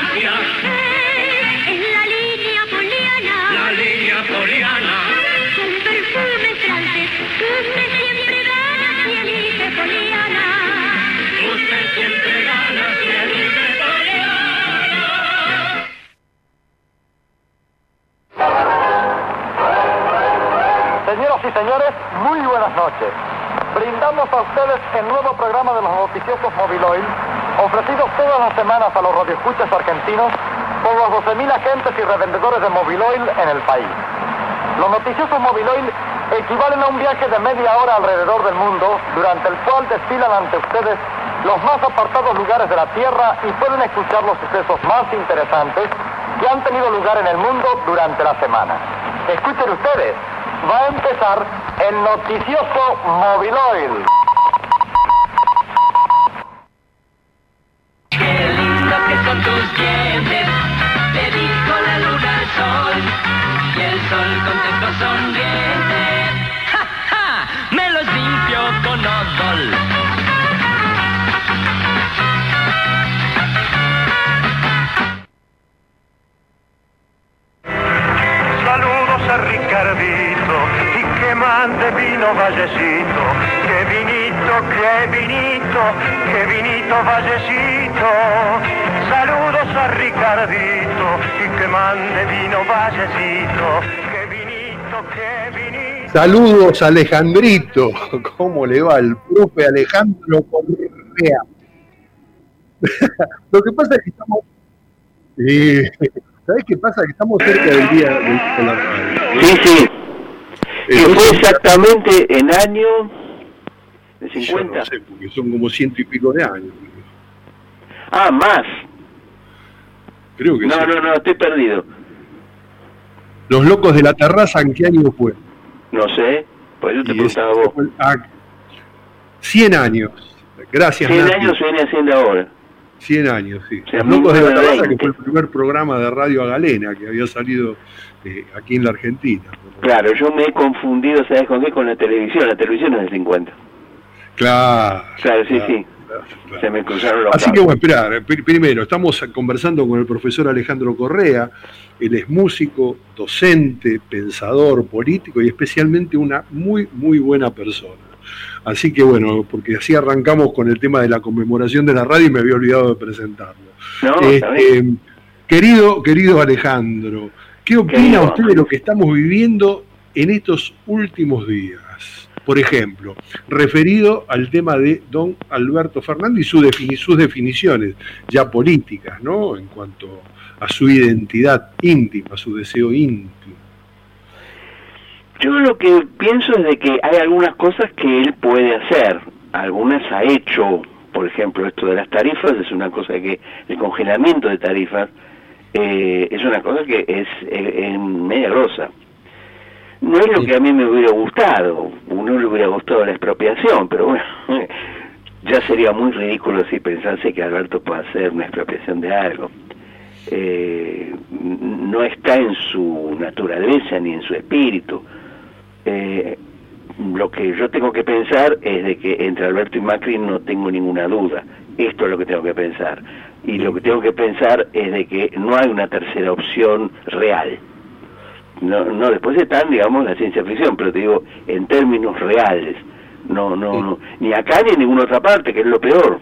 es la línea poliana, la línea poliana, con perfumes francés, usted siempre gana si elige poliana, usted siempre gana si elige poliana. Señoras y señores, muy buenas noches. Brindamos a ustedes el nuevo programa de los noticiosos Moviloil, ofrecidos todas las semanas a los radioescuchas argentinos por los doce mil agentes y revendedores de Mobiloil en el país. Los noticiosos Mobiloil equivalen a un viaje de media hora alrededor del mundo, durante el cual desfilan ante ustedes los más apartados lugares de la Tierra y pueden escuchar los sucesos más interesantes que han tenido lugar en el mundo durante la semana. Escuchen ustedes, va a empezar el noticioso Mobiloil. Qué lindo que son tus dientes, te dijo la luna al sol, y el sol contestó sonriente, ¡ja, ja! Me los limpio con odol. Saludos a Ricardito y que mande vino Vallecito, que vinito, que vinito, que vinito Vallecito. Saludos a Ricardito y que mande vino Vallecito, que vinito, que vinito. Saludos a Alejandrito, ¿cómo le va el profe Alejandro Correa? Lo que pasa es que estamos... Sí. ¿Sabés qué pasa? Que estamos cerca del día de la radio. Sí, sí. Que fue exactamente en año de cincuenta. Yo no sé, porque son como ciento y pico de años. Ah, más. Creo que no, sí. No, no, no, estoy perdido. Los locos de la terraza, ¿en qué año fue? No sé, por eso te preguntaba vos. Fue, ah, cien años. Gracias, cien Nati. años viene haciendo ahora. cien años, sí. O sea, Los locos de la terraza, veinte. que fue el primer programa de Radio a Galena que había salido eh, aquí en la Argentina. Claro, yo me he confundido, ¿sabes con qué? Con la televisión. La televisión es del cincuenta. Claro. Claro, sí, claro, sí. Claro, claro. Se me cruzaron los Así cables. que bueno, esperar. Primero, estamos conversando con el profesor Alejandro Correa. Él es músico, docente, pensador, político y especialmente una muy, muy buena persona. Así que bueno, porque así arrancamos con el tema de la conmemoración de la radio y me había olvidado de presentarlo. No, este, querido, querido Alejandro, ¿qué opina Querido. usted de lo que estamos viviendo en estos últimos días? Por ejemplo, referido al tema de don Alberto Fernández y su defini- sus definiciones ya políticas, ¿no? En cuanto a su identidad íntima, su deseo íntimo. Yo lo que pienso es de que hay algunas cosas que él puede hacer, algunas ha hecho, por ejemplo, esto de las tarifas es una cosa que, el congelamiento de tarifas, eh, es una cosa que es eh, media grosa. No es lo que a mí me hubiera gustado, uno le hubiera gustado la expropiación, pero bueno, ya sería muy ridículo si pensase que Alberto puede hacer una expropiación de algo. Eh, no está en su naturaleza ni en su espíritu. Eh, lo que yo tengo que pensar es de que entre Alberto y Macri no tengo ninguna duda. Esto es lo que tengo que pensar. Y lo que tengo que pensar es de que no hay una tercera opción real. No, no después están, digamos, la ciencia ficción, pero te digo, en términos reales. No, no, no. Ni acá ni en ninguna otra parte, que es lo peor.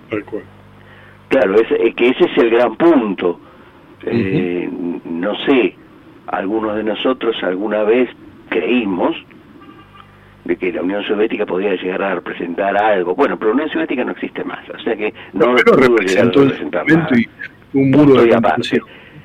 Claro, es, es que ese es el gran punto. Eh, uh-huh. No sé, algunos de nosotros alguna vez creímos de que la Unión Soviética podría llegar a representar algo. Bueno, pero la Unión Soviética no existe más, o sea que no, no pero pudo representó llegar a representar nada. Y un muro Punto de y aparte. contención.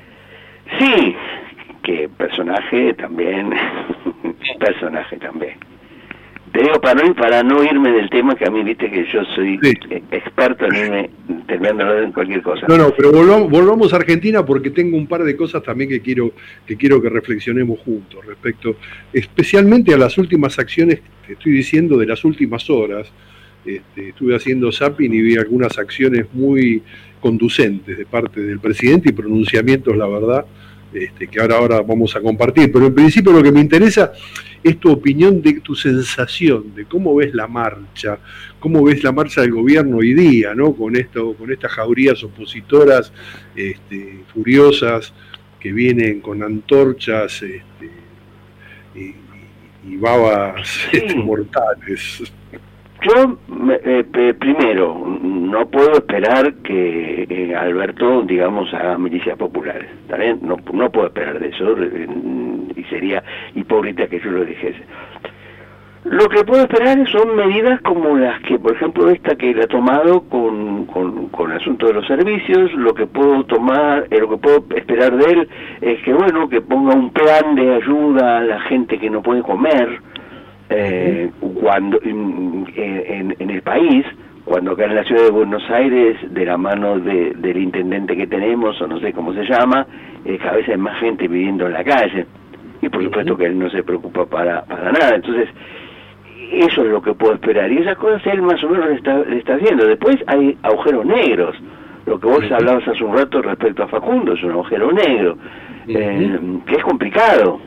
Sí, que personaje también, personaje también. Te digo, para no, para no irme del tema, que a mí, viste que yo soy sí. experto en irme terminando en cualquier cosa. No, no, pero volvamos, volvamos a Argentina porque tengo un par de cosas también que quiero que quiero que reflexionemos juntos respecto, especialmente a las últimas acciones, te estoy diciendo de las últimas horas. Este, estuve haciendo zapping y vi algunas acciones muy conducentes de parte del presidente y pronunciamientos, la verdad, este, que ahora, ahora vamos a compartir. Pero en principio lo que me interesa es tu opinión, de tu sensación, de cómo ves la marcha, cómo ves la marcha del gobierno hoy día, ¿no? Con esto, con estas jaurías opositoras este, furiosas que vienen con antorchas este, y, y babas sí. este, mortales. Yo, eh, primero, no puedo esperar que eh, Alberto, digamos, haga milicias populares, ¿está bien? No, no puedo esperar de eso, eh, y sería hipócrita que yo lo dijese. Lo que puedo esperar son medidas como las que, por ejemplo, esta que él ha tomado con, con, con el asunto de los servicios. Lo que puedo tomar, eh, lo que puedo esperar de él es que, bueno, que ponga un plan de ayuda a la gente que no puede comer eh, cuando en, en, en el país, cuando acá en la ciudad de Buenos Aires, de la mano de, del intendente que tenemos, o no sé cómo se llama, eh, cada vez hay más gente viviendo en la calle. Y por supuesto que él no se preocupa para, para nada. Entonces, eso es lo que puedo esperar. Y esas cosas él más o menos le está, le está haciendo. Después hay agujeros negros. Lo que vos hablabas hace un rato respecto a Facundo es un agujero negro, eh, que es complicado.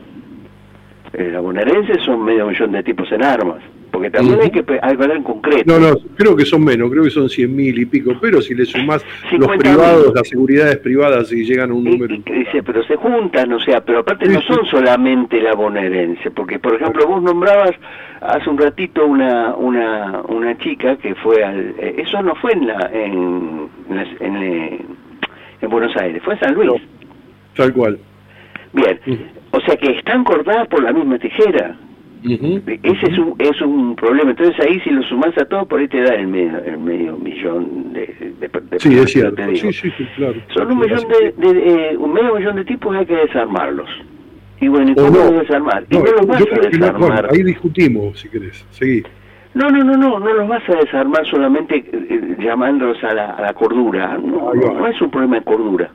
Eh, los bonaerenses son medio millón de tipos en armas. Porque también uh-huh. hay que hablar en concreto. No, no, creo que son menos, creo que son cien mil y pico, pero si le sumás los privados, las seguridades privadas, y llegan a un número... Y, y, dice, pero se juntan, o sea, pero aparte sí, no son sí. solamente la bonaerense, porque por ejemplo vos nombrabas hace un ratito una una una chica que fue al... Eh, eso no fue en la en, en, en, en, en Buenos Aires, fue en San Luis. No, tal cual. Bien, uh-huh. o sea que están cortadas por la misma tijera. Uh-huh. Ese es un es un problema. Entonces ahí si lo sumás a todo, por ahí te da el medio, el medio millón de, de, de sí, es cierto. Sí, sí, sí, claro. Son un millón de, de, de eh, un medio millón de tipos, hay que desarmarlos. Y bueno, ¿y cómo no, los desarmar? Y no, no los vas a desarmar. No, bueno, ahí discutimos, si querés. Seguí. No, no, no, no, no los vas a desarmar solamente eh, llamándolos a la, a la cordura. No, no, no es un problema de cordura.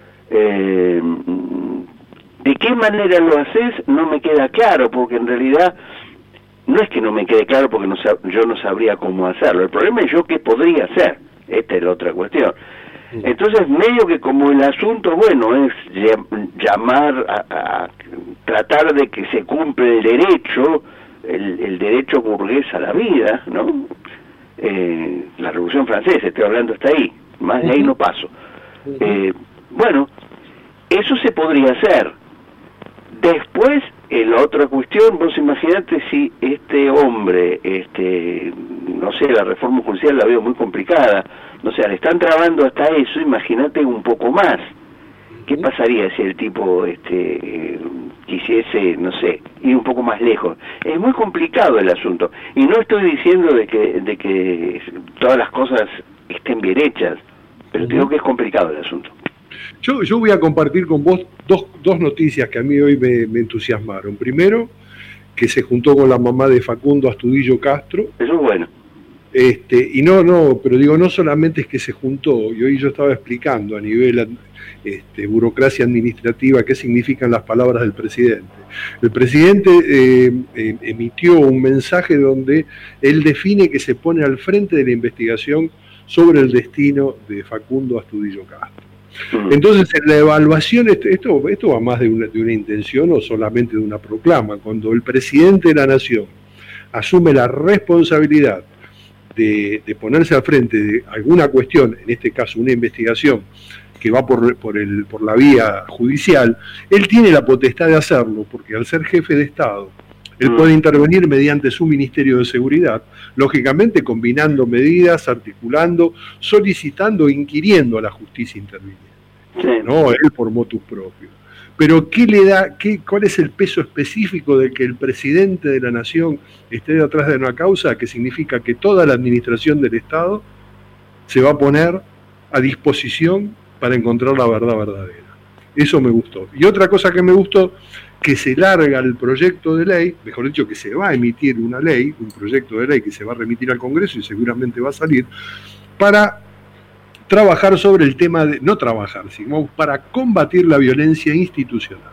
Eh, ¿De qué manera lo haces? No me queda claro, porque en realidad no es que no me quede claro porque no sab- yo no sabría cómo hacerlo. El problema es yo qué podría hacer. Esta es la otra cuestión. Entonces, medio que como el asunto, bueno, es llamar a, a tratar de que se cumple el derecho, el, el derecho burgués a la vida, ¿no? Eh, la Revolución Francesa, estoy hablando hasta ahí, más de ahí no paso. Eh, bueno, eso se podría hacer. Después, en la otra cuestión, vos imaginate si este hombre, este, no sé, la reforma judicial la veo muy complicada, o sea, le están trabando hasta eso, imagínate un poco más. ¿Qué pasaría si el tipo este, quisiese, no sé, ir un poco más lejos? Es muy complicado el asunto. Y no estoy diciendo de que, de que todas las cosas estén bien hechas, pero uh-huh. digo que es complicado el asunto. Yo, yo voy a compartir con vos dos, dos noticias que a mí hoy me, me entusiasmaron. Primero, que se juntó con la mamá de Facundo Astudillo Castro. Eso es bueno. Este, y no, no, pero digo, no solamente es que se juntó, y hoy yo estaba explicando a nivel este, burocracia administrativa qué significan las palabras del presidente. El presidente eh, eh, emitió un mensaje donde él define que se pone al frente de la investigación sobre el destino de Facundo Astudillo Castro. Entonces, en la evaluación, esto, esto va más de una, de una intención o solamente de una proclama. Cuando el presidente de la Nación asume la responsabilidad de, de ponerse al frente de alguna cuestión, en este caso una investigación que va por, por, el, por la vía judicial, él tiene la potestad de hacerlo, porque al ser jefe de Estado, él puede intervenir mediante su Ministerio de Seguridad, lógicamente combinando medidas, articulando, solicitando, inquiriendo a la justicia interviniente. Sí. No, él por motus propio. Pero ¿qué le da, qué, cuál es el peso específico de que el presidente de la Nación esté detrás de una causa? Que significa que toda la administración del Estado se va a poner a disposición para encontrar la verdad verdadera. Eso me gustó. Y otra cosa que me gustó, que se larga el proyecto de ley, mejor dicho, que se va a emitir una ley, un proyecto de ley que se va a remitir al Congreso y seguramente va a salir, para trabajar sobre el tema de, no trabajar, sino para combatir la violencia institucional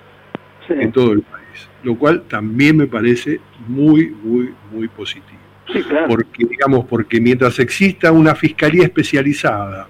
sí. en todo el país, lo cual también me parece muy, muy, muy positivo. Sí, claro. Porque, digamos, porque mientras exista una fiscalía especializada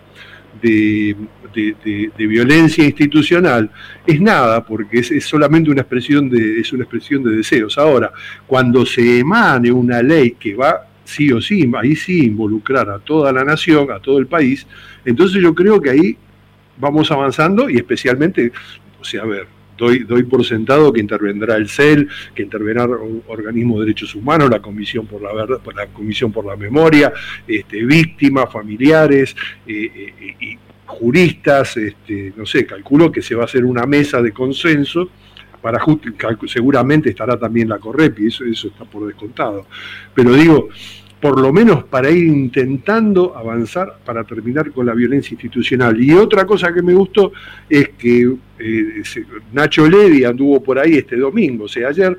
de, de, de, de violencia institucional, es nada, porque es, es solamente una expresión de, es una expresión de deseos. Ahora, cuando se emane una ley que va sí o sí, ahí sí involucrar a toda la nación, a todo el país, entonces yo creo que ahí vamos avanzando y especialmente, o sea, a ver, doy, doy por sentado que intervendrá el C E L, que intervendrá un organismo de derechos humanos, la Comisión por la Verdad, la Comisión por la Memoria, este, víctimas, familiares eh, eh, y juristas, este, no sé, calculo que se va a hacer una mesa de consenso para just, seguramente estará también la Correpi, eso, eso está por descontado. Pero digo, por lo menos para ir intentando avanzar para terminar con la violencia institucional. Y otra cosa que me gustó es que eh, Nacho Ledi anduvo por ahí este domingo, o sea, ayer,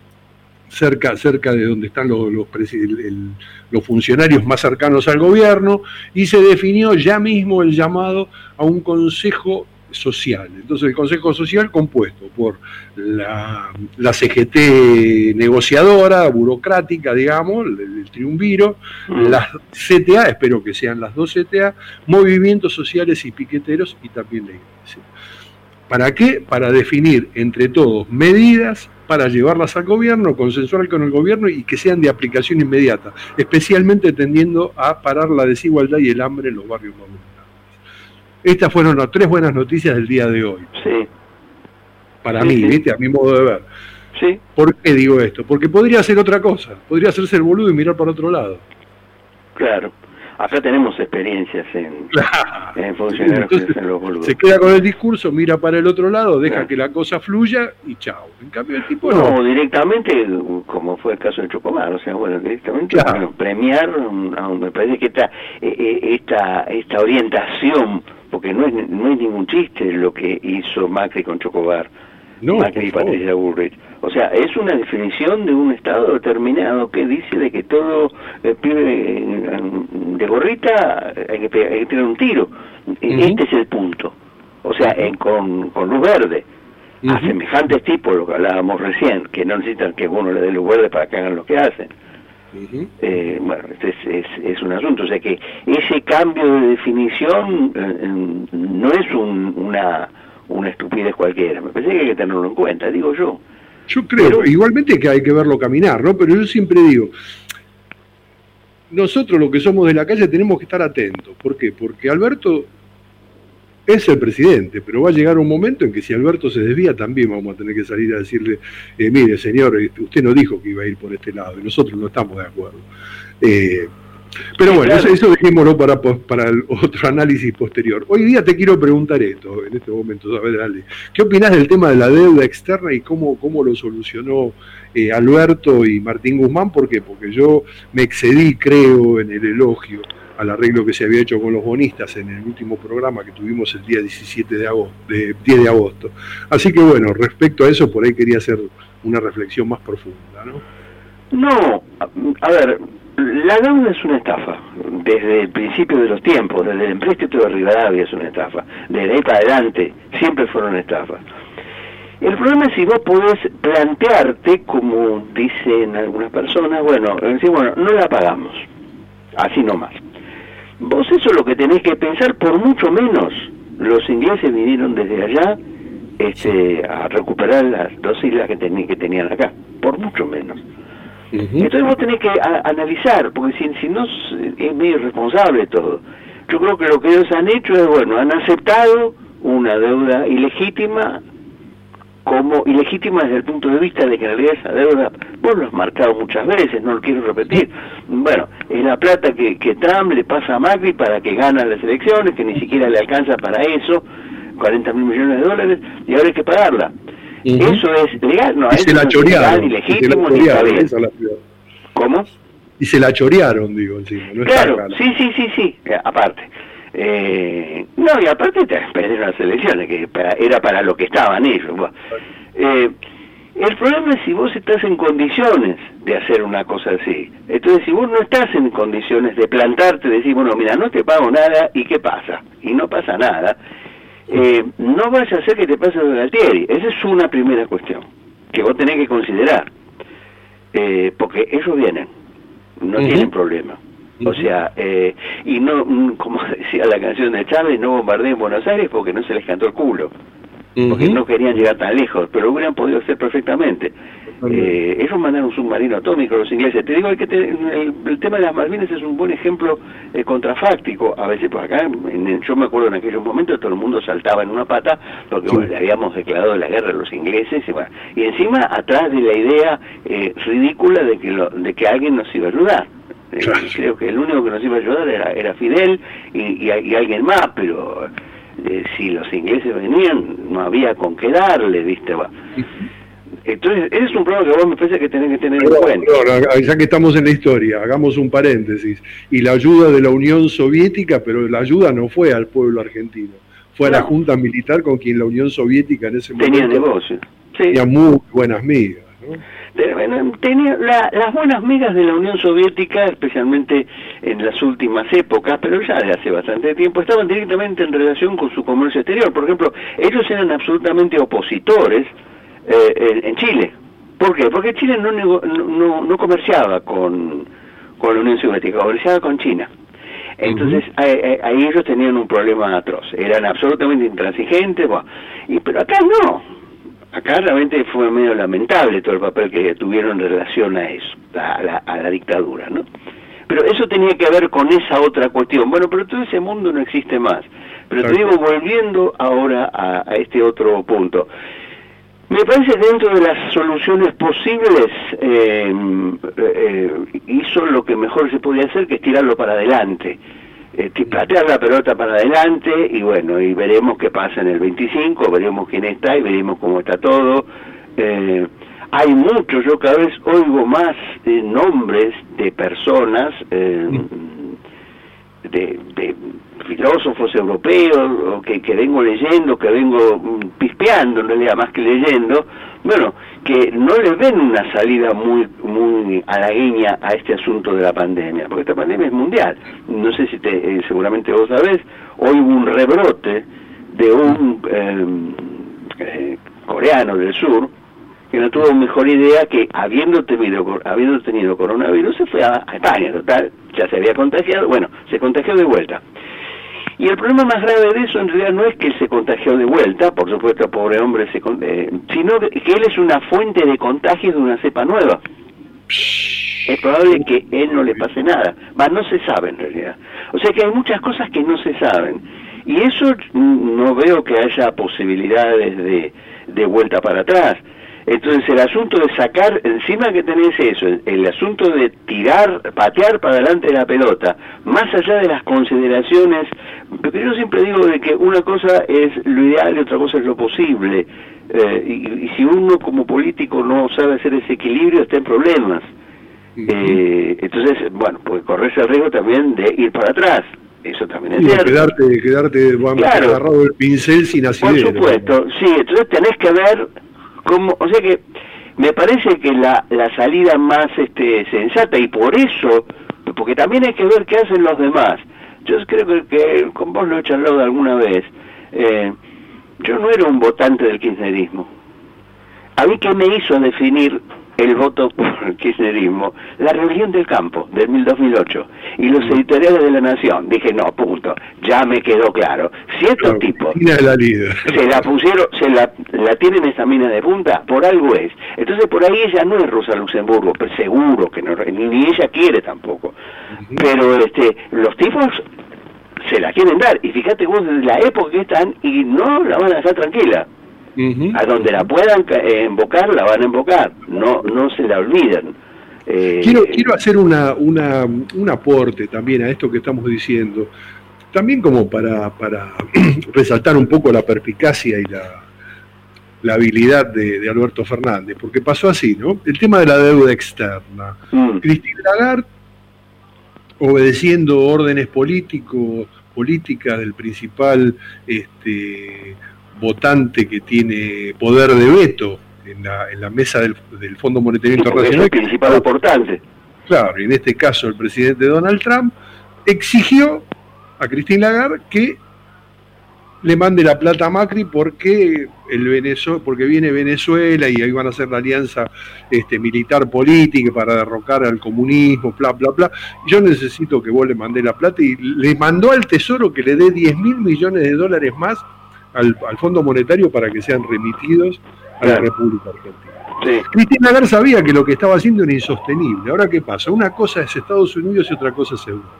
cerca, cerca de donde están los, los, el, el, los funcionarios más cercanos al gobierno, y se definió ya mismo el llamado a un consejo social. Entonces el Consejo Social compuesto por la, la C G T negociadora, burocrática, digamos, el, el triunviro, mm. las C T A, espero que sean las dos C T A, movimientos sociales y piqueteros, y también la Iglesia. ¿Para qué? Para definir entre todos medidas para llevarlas al gobierno, consensuar con el gobierno y que sean de aplicación inmediata, especialmente tendiendo a parar la desigualdad y el hambre en los barrios más vulnerables. Estas fueron las tres buenas noticias del día de hoy. Sí. Para sí, mí, sí. ¿viste? A mi modo de ver. Sí. ¿Por qué digo esto? Porque podría ser otra cosa. Podría hacerse el boludo y mirar para otro lado. Claro. Acá tenemos experiencias en, claro. en funcionarios Entonces, que hacen los boludos. Se queda con el discurso, mira para el otro lado, deja claro. que la cosa fluya y chao. En cambio el tipo no. No, directamente, como fue el caso de Chocomar, o sea, bueno, directamente claro. bueno, premiar, um, me parece que esta, eh, esta, esta orientación, porque no es, no es ningún chiste lo que hizo Macri con Chocobar, no, Macri y Patricia Bullrich. O sea, es una definición de un Estado determinado que dice de que todo eh, pibe eh, de gorrita hay que, hay que tirar un tiro. Uh-huh. Este es el punto. O sea, en, con, con luz verde. Uh-huh. A semejantes tipos, lo que hablábamos recién, que no necesitan que uno le dé luz verde para que hagan lo que hacen. Uh-huh. Eh, bueno, este es, es, es un asunto. O sea que ese cambio de definición eh, no es un, una, una estupidez cualquiera. Me parece que hay que tenerlo en cuenta, digo yo. Yo creo, pero, igualmente que hay que verlo caminar, ¿no? Pero yo siempre digo, nosotros los que somos de la calle tenemos que estar atentos. ¿Por qué? Porque Alberto es el presidente, pero va a llegar un momento en que si Alberto se desvía también vamos a tener que salir a decirle, eh, mire señor, usted no dijo que iba a ir por este lado y nosotros no estamos de acuerdo. Eh, pero sí, bueno, claro. eso, eso dejémoslo para, para el otro análisis posterior. Hoy día te quiero preguntar esto, en este momento, a ver, dale, ¿qué opinás del tema de la deuda externa y cómo, cómo lo solucionó eh, Alberto y Martín Guzmán? ¿Por qué? Porque yo me excedí, creo, en el elogio al arreglo que se había hecho con los bonistas en el último programa que tuvimos el día diecisiete de agosto, de diez de agosto. Así que bueno, respecto a eso, por ahí quería hacer una reflexión más profunda, ¿no? No, a ver, la deuda es una estafa, desde el principio de los tiempos, desde el empréstito de Rivadavia es una estafa, desde ahí para adelante siempre fueron estafas. El problema es si vos podés plantearte, como dicen algunas personas, bueno, decir, bueno, no la pagamos, así nomás. Vos eso es lo que tenés que pensar, por mucho menos los ingleses vinieron desde allá este, a recuperar las dos islas que, ten, que tenían acá, por mucho menos. Uh-huh. Entonces vos tenés que a, analizar, porque si, si no es medio irresponsable todo. Yo creo que lo que ellos han hecho es, bueno, han aceptado una deuda ilegítima, como ilegítima desde el punto de vista de que en realidad esa deuda, vos lo has marcado muchas veces, no lo quiero repetir, bueno, es la plata que, que Trump le pasa a Macri para que gane las elecciones, que ni siquiera le alcanza para eso, cuarenta mil millones de dólares, y ahora hay que pagarla. Uh-huh. Eso es legal, no, y eso se la no chorearon, es legal, ni legítimo, ni está bien. ¿Cómo? Y se la chorearon, digo, encima. No claro, sí, sí, sí, sí, aparte. Eh, no, y aparte te perdieron las elecciones, que para, era para lo que estaban ellos. Bueno, eh, el problema es si vos estás en condiciones de hacer una cosa así. Entonces, si vos no estás en condiciones de plantarte, decir, bueno, mira, no te pago nada, ¿y qué pasa? Y no pasa nada. Eh, no vaya a ser que te pase lo de Galtieri. Esa es una primera cuestión que vos tenés que considerar, eh, porque ellos vienen, no uh-huh. tienen problema. Uh-huh. O sea, eh, y no, como decía la canción de Chávez, no bombardeen Buenos Aires porque no se les cantó el culo, uh-huh. porque no querían llegar tan lejos, pero hubieran podido hacer perfectamente. Eh, ellos mandaron un submarino atómico, los ingleses. Te digo que te, el, el tema de las Malvinas es un buen ejemplo eh, contrafáctico. A veces por acá, en, yo me acuerdo en aquellos momentos todo el mundo saltaba en una pata porque sí. bueno, le habíamos declarado la guerra a los ingleses y, bueno, y encima atrás de la idea eh, ridícula de que, lo, de que alguien nos iba a ayudar. Eh, creo que el único que nos iba a ayudar era, era Fidel y, y, y alguien más, pero eh, si los ingleses venían, no había con qué darle, ¿viste? Entonces, ese es un problema que vos me parece que tenés que tener Pero, en cuenta. no, ya que estamos en la historia, hagamos un paréntesis. Y la ayuda de la Unión Soviética, pero la ayuda no fue al pueblo argentino, fue no. a la Junta Militar con quien la Unión Soviética en ese tenía momento negocio. Sí. tenía muy buenas migas, ¿no? Tenía la, las buenas migas de la Unión Soviética, especialmente en las últimas épocas, pero ya de hace bastante tiempo, estaban directamente en relación con su comercio exterior. Por ejemplo, ellos eran absolutamente opositores eh, en, en Chile. ¿Por qué? Porque Chile no, nego, no, no comerciaba con, con la Unión Soviética, comerciaba con China. Entonces, uh-huh. ahí, ahí ellos tenían un problema atroz, eran absolutamente intransigentes, bueno, y, pero acá no. Acá realmente fue medio lamentable todo el papel que tuvieron en relación a eso, a la, a la dictadura, ¿no? Pero eso tenía que ver con esa otra cuestión. Bueno, pero todo ese mundo no existe más. Pero te digo, volviendo ahora a, a este otro punto, me parece que dentro de las soluciones posibles eh, eh, hizo lo que mejor se podía hacer, que es tirarlo para adelante. Eh, patear la pelota para adelante y bueno, y veremos qué pasa en el veinticinco, veremos quién está y veremos cómo está todo. Eh, hay muchos, yo cada vez oigo más eh, nombres de personas, eh, de, de filósofos europeos, o que, que vengo leyendo, que vengo pispeando en realidad, más que leyendo, bueno, que no les ven una salida muy muy halagueña a este asunto de la pandemia, porque esta pandemia es mundial. No sé si te, eh, seguramente vos sabés, hoy hubo un rebrote de un eh, eh, coreano del sur, que no tuvo mejor idea que, habiendo tenido, habiendo tenido coronavirus, se fue a, a España, total, ya se había contagiado, bueno, se contagió de vuelta. Y el problema más grave de eso en realidad no es que él se contagió de vuelta, por supuesto, pobre hombre, se, eh, sino que él es una fuente de contagios de una cepa nueva. Es probable que a él no le pase nada, más no se sabe en realidad. O sea que hay muchas cosas que no se saben. Y eso no veo que haya posibilidades de, de vuelta para atrás. Entonces el asunto de sacar, encima que tenés eso, el, el asunto de tirar, patear para adelante la pelota, más allá de las consideraciones, porque yo siempre digo de que una cosa es lo ideal y otra cosa es lo posible, eh, y, y si uno como político no sabe hacer ese equilibrio, está en problemas. Uh-huh. eh, entonces, bueno, pues corres el riesgo también de ir para atrás. Eso también es sí, cierto. Quedarte, quedarte vamos, claro, agarrado del pincel sin asidero. Por supuesto, sí, entonces tenés que ver cómo, o sea que me parece que la, la salida más este sensata, y por eso, porque también hay que ver qué hacen los demás. Yo creo que, que con vos lo he charlado alguna vez, eh, yo no era un votante del kirchnerismo. A mí, ¿qué me hizo definir el voto por el kirchnerismo? La religión del campo, del dos mil ocho, y los editoriales de La Nación. Dije, no, punto, ya me quedó claro. Si estos claro, tipos la líder. se la pusieron, se la, la tienen esa mina de punta, por algo es. Entonces por ahí ella no es Rosa Luxemburgo, pero seguro que no, ni, ni ella quiere tampoco. Uh-huh. Pero este, los tipos se la quieren dar, y fíjate vos desde la época que están, y no la van a dejar tranquila. Uh-huh. A donde la puedan eh, invocar, la van a invocar, no no se la olvidan. Eh, quiero quiero hacer una, una un aporte también a esto que estamos diciendo, también como para para resaltar un poco la perspicacia y la, la habilidad de, de Alberto Fernández, porque pasó así, ¿no? El tema de la deuda externa. Mm. Christine Lagarde, obedeciendo órdenes políticos, políticas del principal este votante que tiene poder de veto en la, en la mesa del, del Fondo Monetario sí, Internacional, es el principal aportante. Claro, y en este caso el presidente Donald Trump exigió a Christine Lagarde que le mande la plata a Macri porque el Venezuela, porque viene Venezuela y ahí van a hacer la alianza este, militar política para derrocar al comunismo, bla bla bla. Yo necesito que vos le mandé la plata, y le mandó al Tesoro que le dé diez mil millones de dólares más Al, al Fondo Monetario para que sean remitidos a claro. la República Argentina. Sí. Christine Lagarde sabía que lo que estaba haciendo era insostenible. Ahora, ¿qué pasa? Una cosa es Estados Unidos y otra cosa es Europa.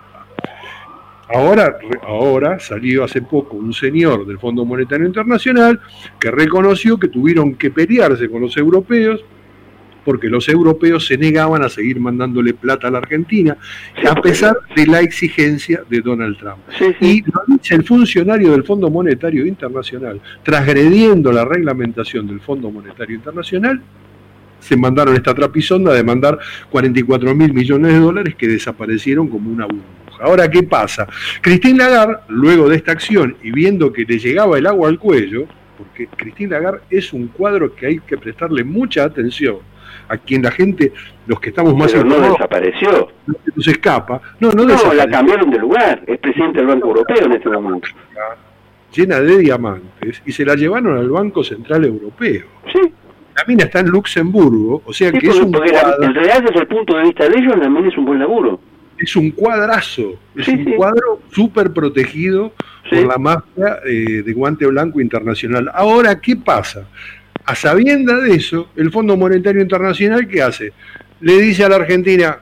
Ahora, ahora salió hace poco un señor del Fondo Monetario Internacional que reconoció que tuvieron que pelearse con los europeos porque los europeos se negaban a seguir mandándole plata a la Argentina, a pesar de la exigencia de Donald Trump. Sí, sí. Y lo dice el funcionario del Fondo Monetario Internacional, transgrediendo la reglamentación del Fondo Monetario Internacional, se mandaron esta trapisonda de mandar cuarenta y cuatro mil millones de dólares que desaparecieron como una burbuja. Ahora, ¿qué pasa? Christine Lagarde, luego de esta acción y viendo que le llegaba el agua al cuello, porque Christine Lagarde es un cuadro que hay que prestarle mucha atención, a quien la gente, los que estamos más Pero no desapareció. No se nos escapa. No, no, no la cambiaron de lugar. Es presidente del Banco Europeo en este momento. Llena de diamantes y se la llevaron al Banco Central Europeo. Sí. La mina está en Luxemburgo, o sea sí, que porque, es un cuadro, en realidad desde el punto de vista de ellos también es un buen laburo. Es un cuadrazo, es sí, un sí. cuadro súper protegido sí. por la mafia eh, de guante blanco internacional. Ahora, ¿qué pasa? A sabienda de eso, el Fondo Monetario Internacional, ¿qué hace? Le dice a la Argentina,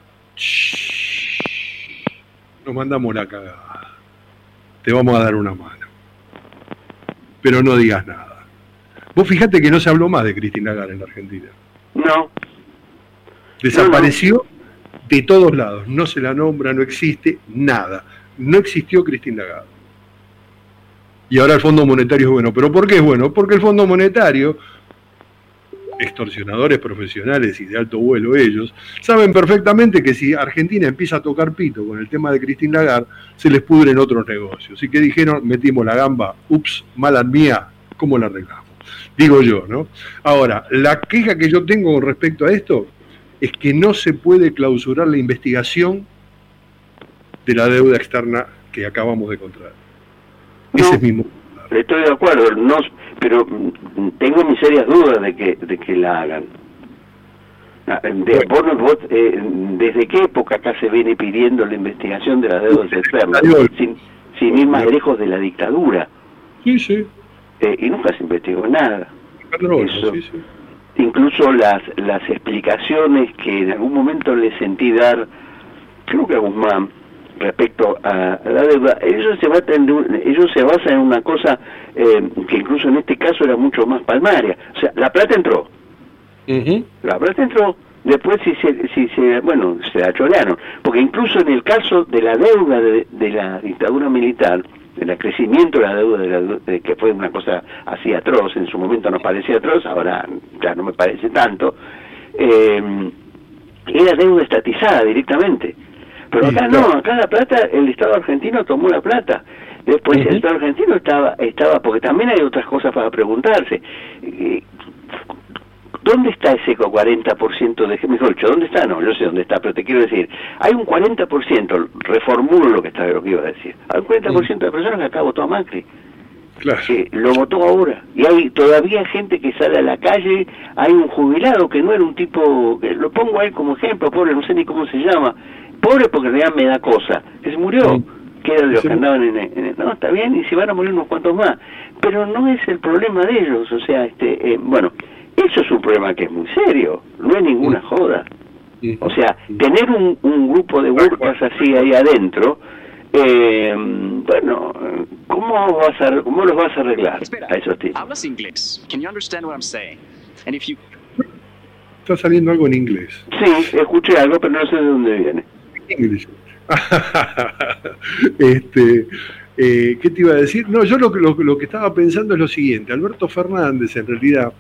nos mandamos la cagada, te vamos a dar una mano, pero no digas nada. Vos fijate que no se habló más de Christine Lagarde en la Argentina. No. Desapareció no, no. de todos lados, no se la nombra, no existe nada. No existió Christine Lagarde. Y ahora el Fondo Monetario es bueno. ¿Pero por qué es bueno? Porque el Fondo Monetario, extorsionadores profesionales y de alto vuelo ellos, saben perfectamente que si Argentina empieza a tocar pito con el tema de Christine Lagarde, se les pudren otros negocios. Y que dijeron, metimos la gamba, ups, mala mía, ¿cómo la arreglamos? Digo yo, ¿no? Ahora, la queja que yo tengo con respecto a esto es que no se puede clausurar la investigación de la deuda externa que acabamos de contraer. No, ese es mi... Estoy de acuerdo, no, pero tengo mis serias dudas de que de que la hagan. De, bueno. vos, eh, ¿Desde qué época acá se viene pidiendo la investigación de las deudas externas? Sin, sin ir más lejos de la dictadura. Sí, sí. Eh, y nunca se investigó nada. Claro, Eso. Sí, sí. Incluso las las explicaciones que en algún momento le sentí dar, creo que a Guzmán, respecto a, a la deuda, ellos se basan en, un, ellos se basan en una cosa eh, que incluso en este caso era mucho más palmaria. O sea, la plata entró. Uh-huh. La plata entró. Después si se, si se, bueno, se la chorearon. Porque incluso en el caso de la deuda de, de la dictadura militar, del crecimiento de la deuda, de la, de, que fue una cosa así atroz, en su momento nos parecía atroz, ahora ya no me parece tanto, eh, era deuda estatizada directamente. Pero acá no, acá la plata, el Estado argentino tomó la plata. Después uh-huh. el Estado argentino estaba, estaba, porque también hay otras cosas para preguntarse. Eh, ¿Dónde está ese cuarenta por ciento de, mejor dicho, dónde está? No, yo sé dónde está, pero te quiero decir, hay un cuarenta por ciento, reformulo lo que está, lo que iba a decir, hay un cuarenta por ciento de personas que acá votó a Macri. Claro. Que lo votó ahora. Y hay todavía gente que sale a la calle, hay un jubilado que no era un tipo, que lo pongo ahí como ejemplo, pobre, no sé ni cómo se llama, pobre porque en realidad me da cosa, que se murió, sí. que era de los sí. que andaban en, en, no, está bien, y se van a morir unos cuantos más, pero no es el problema de ellos, o sea, este, eh, bueno, eso es un problema que es muy serio, no es ninguna sí. joda. Sí. O sea, tener un, un grupo de burcas así ahí adentro, eh, bueno, ¿cómo vas a, cómo los vas a arreglar Espera, a esos tipos? Hablas inglés. Can you understand what I'm saying? And if you... Está saliendo algo en inglés. Sí, escuché algo, pero no sé de dónde viene. Inglés. este, eh, ¿qué te iba a decir? No, yo lo, lo, lo que estaba pensando es lo siguiente. Alberto Fernández, en realidad,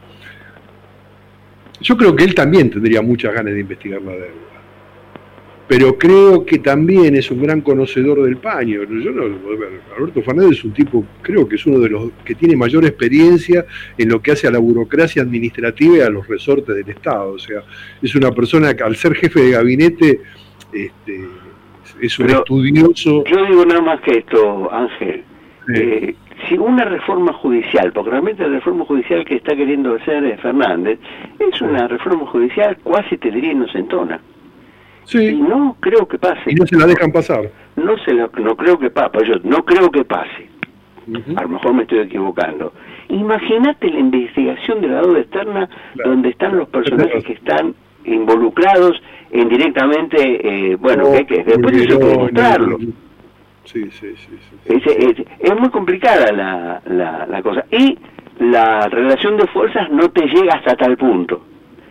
yo creo que él también tendría muchas ganas de investigar la deuda. Pero creo que también es un gran conocedor del paño. Yo no, Alberto Fernández es un tipo, creo que es uno de los que tiene mayor experiencia en lo que hace a la burocracia administrativa y a los resortes del Estado. O sea, es una persona que al ser jefe de gabinete este, es un Pero estudioso. Yo digo nada más que esto, Ángel. Sí. Eh, si una reforma judicial, porque realmente la reforma judicial que está queriendo hacer Fernández es una reforma judicial cuasi te diría inocentona. Sí. Y no creo que pase. Y no se la dejan pasar. No se la, no creo que pase. Yo no creo que pase. Uh-huh. A lo mejor me estoy equivocando. Imagínate la investigación de la deuda externa, claro, donde están los personajes que están involucrados indirectamente, eh, bueno, oh, que, que después eso hay que demostrarlo. Sí, sí, sí. sí, sí. Es, es, es muy complicada la, la, la cosa. Y la relación de fuerzas no te llega hasta tal punto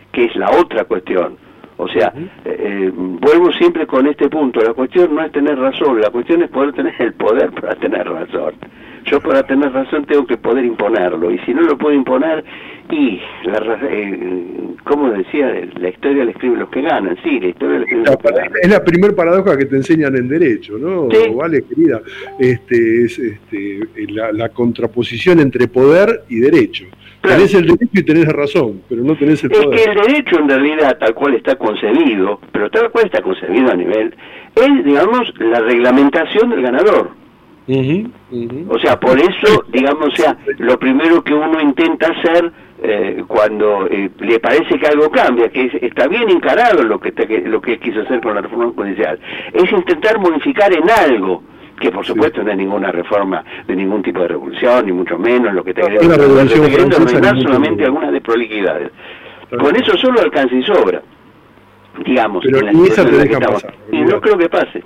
que es la otra cuestión. O sea, eh, vuelvo siempre con este punto, la cuestión no es tener razón, la cuestión es poder tener el poder para tener razón. Yo para tener razón tengo que poder imponerlo, y si no lo puedo imponer, y, la, eh, como decía, la historia la escriben los que ganan, sí, la historia la escriben los que ganan. Es la primer paradoja que te enseñan en Derecho, ¿no? Sí. Vale, querida, este, es este, la, la contraposición entre poder y derecho. Claro. Tenés el derecho y tenés razón, pero no tenés el poder. Es que el derecho en realidad, tal cual está concebido, pero tal cual está concebido a nivel, es, digamos, la reglamentación del ganador. Uh-huh, uh-huh. O sea, por eso, digamos, o sea, lo primero que uno intenta hacer eh, cuando eh, le parece que algo cambia, que es, está bien encarado lo que, está, que lo que quiso hacer con la reforma judicial, es intentar modificar en algo, que por supuesto sí. no es ninguna reforma de ningún tipo de revolución, ni mucho menos lo que está queriendo, no, lo que está queriendo arruinar solamente algunas desprolijidades. Claro. Con eso solo alcanza y sobra, digamos, pero en la ni esa te deja deja pasar, y no creo que pase.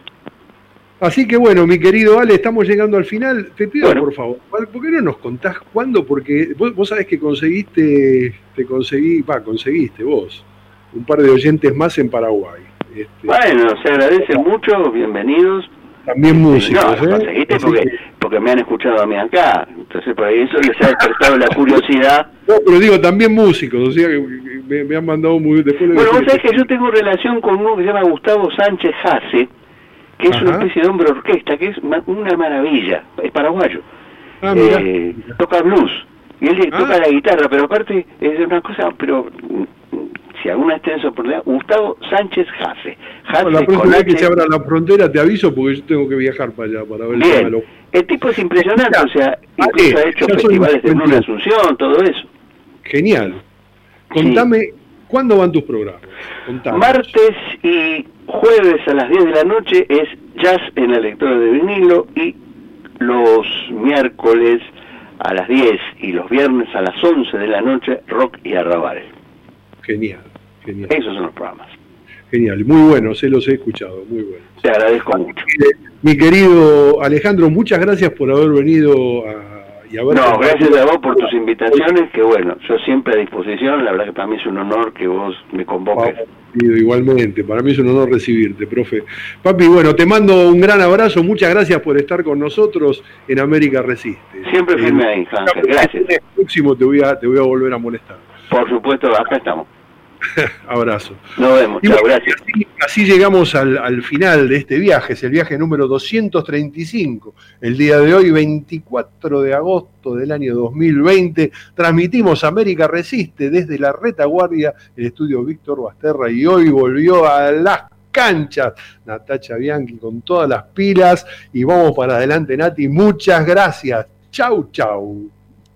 Así que bueno, mi querido Ale, estamos llegando al final. Te pido, bueno, por favor, ¿por qué no nos contás cuándo? Porque vos, vos sabés que conseguiste, te conseguí, va, conseguiste vos, un par de oyentes más en Paraguay. Este, bueno, se agradece mucho, bienvenidos. También músicos, no, ¿eh? conseguiste porque, que... porque me han escuchado a mí acá, entonces por ahí eso les ha despertado la curiosidad. No, pero digo, también músicos, o sea que me, me han mandado muy... Después bueno, vos sabés que... que yo tengo relación con uno que se llama Gustavo Sánchez Hace, que es Ajá. una especie de hombre orquesta, que es una maravilla, es paraguayo. Ah, eh, toca blues, y él ah. toca la guitarra, pero aparte es una cosa, pero... si alguna vez tenés oportunidad, Gustavo Sánchez Hace. Hace la próxima vez que se abra la frontera te aviso porque yo tengo que viajar para allá para ver Bien. el El tipo es impresionante, o sea, incluso ha hecho festivales de Blues Asunción, todo eso. Genial. Contame, sí. ¿cuándo van tus programas? Contame. Martes y jueves a las diez de la noche es jazz en la lectora de vinilo, y los miércoles a las diez y los viernes a las once de la noche rock y arrabal. Genial, genial. Esos son los programas. Genial, muy buenos, se los he escuchado, muy buenos. Te agradezco mucho. Mi querido Alejandro, muchas gracias por haber venido a, y haber... No, gracias a vos por tus invitaciones, que bueno, yo siempre a disposición, la verdad que para mí es un honor que vos me convoques. Ah, igualmente, para mí es un honor recibirte, profe. Papi, bueno, te mando un gran abrazo, muchas gracias por estar con nosotros en América Resiste. Siempre firme ahí, Ángel, gracias. El próximo te voy a, te voy a volver a molestar. Por supuesto, acá estamos. Abrazo. Nos vemos, chao, gracias. Así, así llegamos al, al final de este viaje, es el viaje número doscientos treinta y cinco. El día de hoy, veinticuatro de agosto del año dos mil veinte, transmitimos América Resiste desde la retaguardia, el estudio Víctor Basterra, y hoy volvió a las canchas Natacha Bianchi con todas las pilas, y vamos para adelante, Nati, muchas gracias. Chau, chau.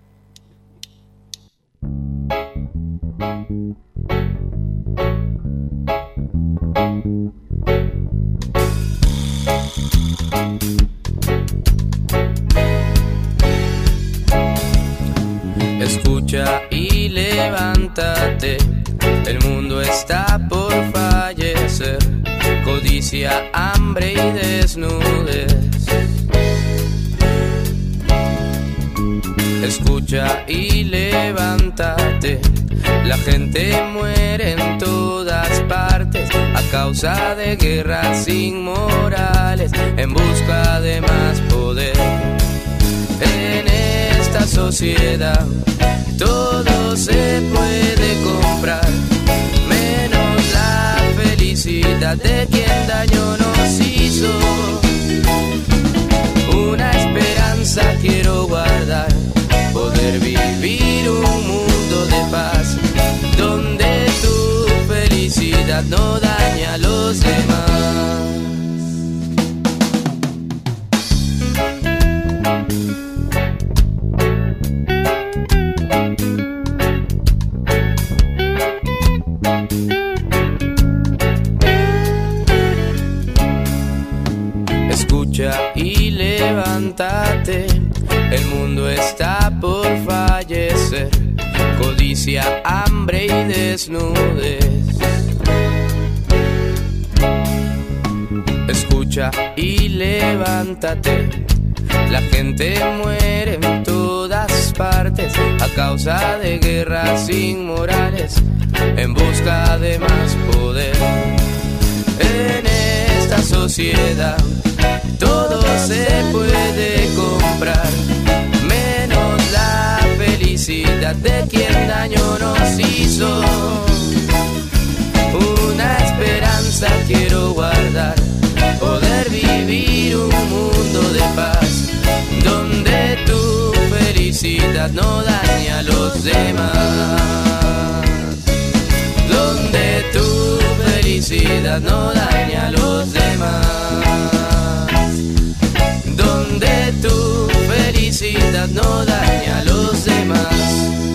Escucha y levántate, el mundo está por fallecer, codicia, hambre y desnudez. Escucha y levántate, la gente muere en todas partes a causa de guerras inmorales en busca de más poder. En esta sociedad todo se puede comprar, menos la felicidad de quien daño nos hizo. Una esperanza quiero guardar, poder vivir un mundo de paz, donde tu felicidad no dañe a los demás. Escucha y levántate, el mundo está por fallecer, codicia, hambre y desnudez. Escucha y levántate, la gente muere en todas partes a causa de guerras inmorales en busca de más poder. En esta sociedad todo se puede comprar, menos la felicidad de quien daño nos hizo. Una esperanza quiero guardar, poder vivir un mundo de paz, donde tu felicidad no dañe a los demás, donde tu felicidad no dañe a los demás, donde tu felicidad no dañe a los demás.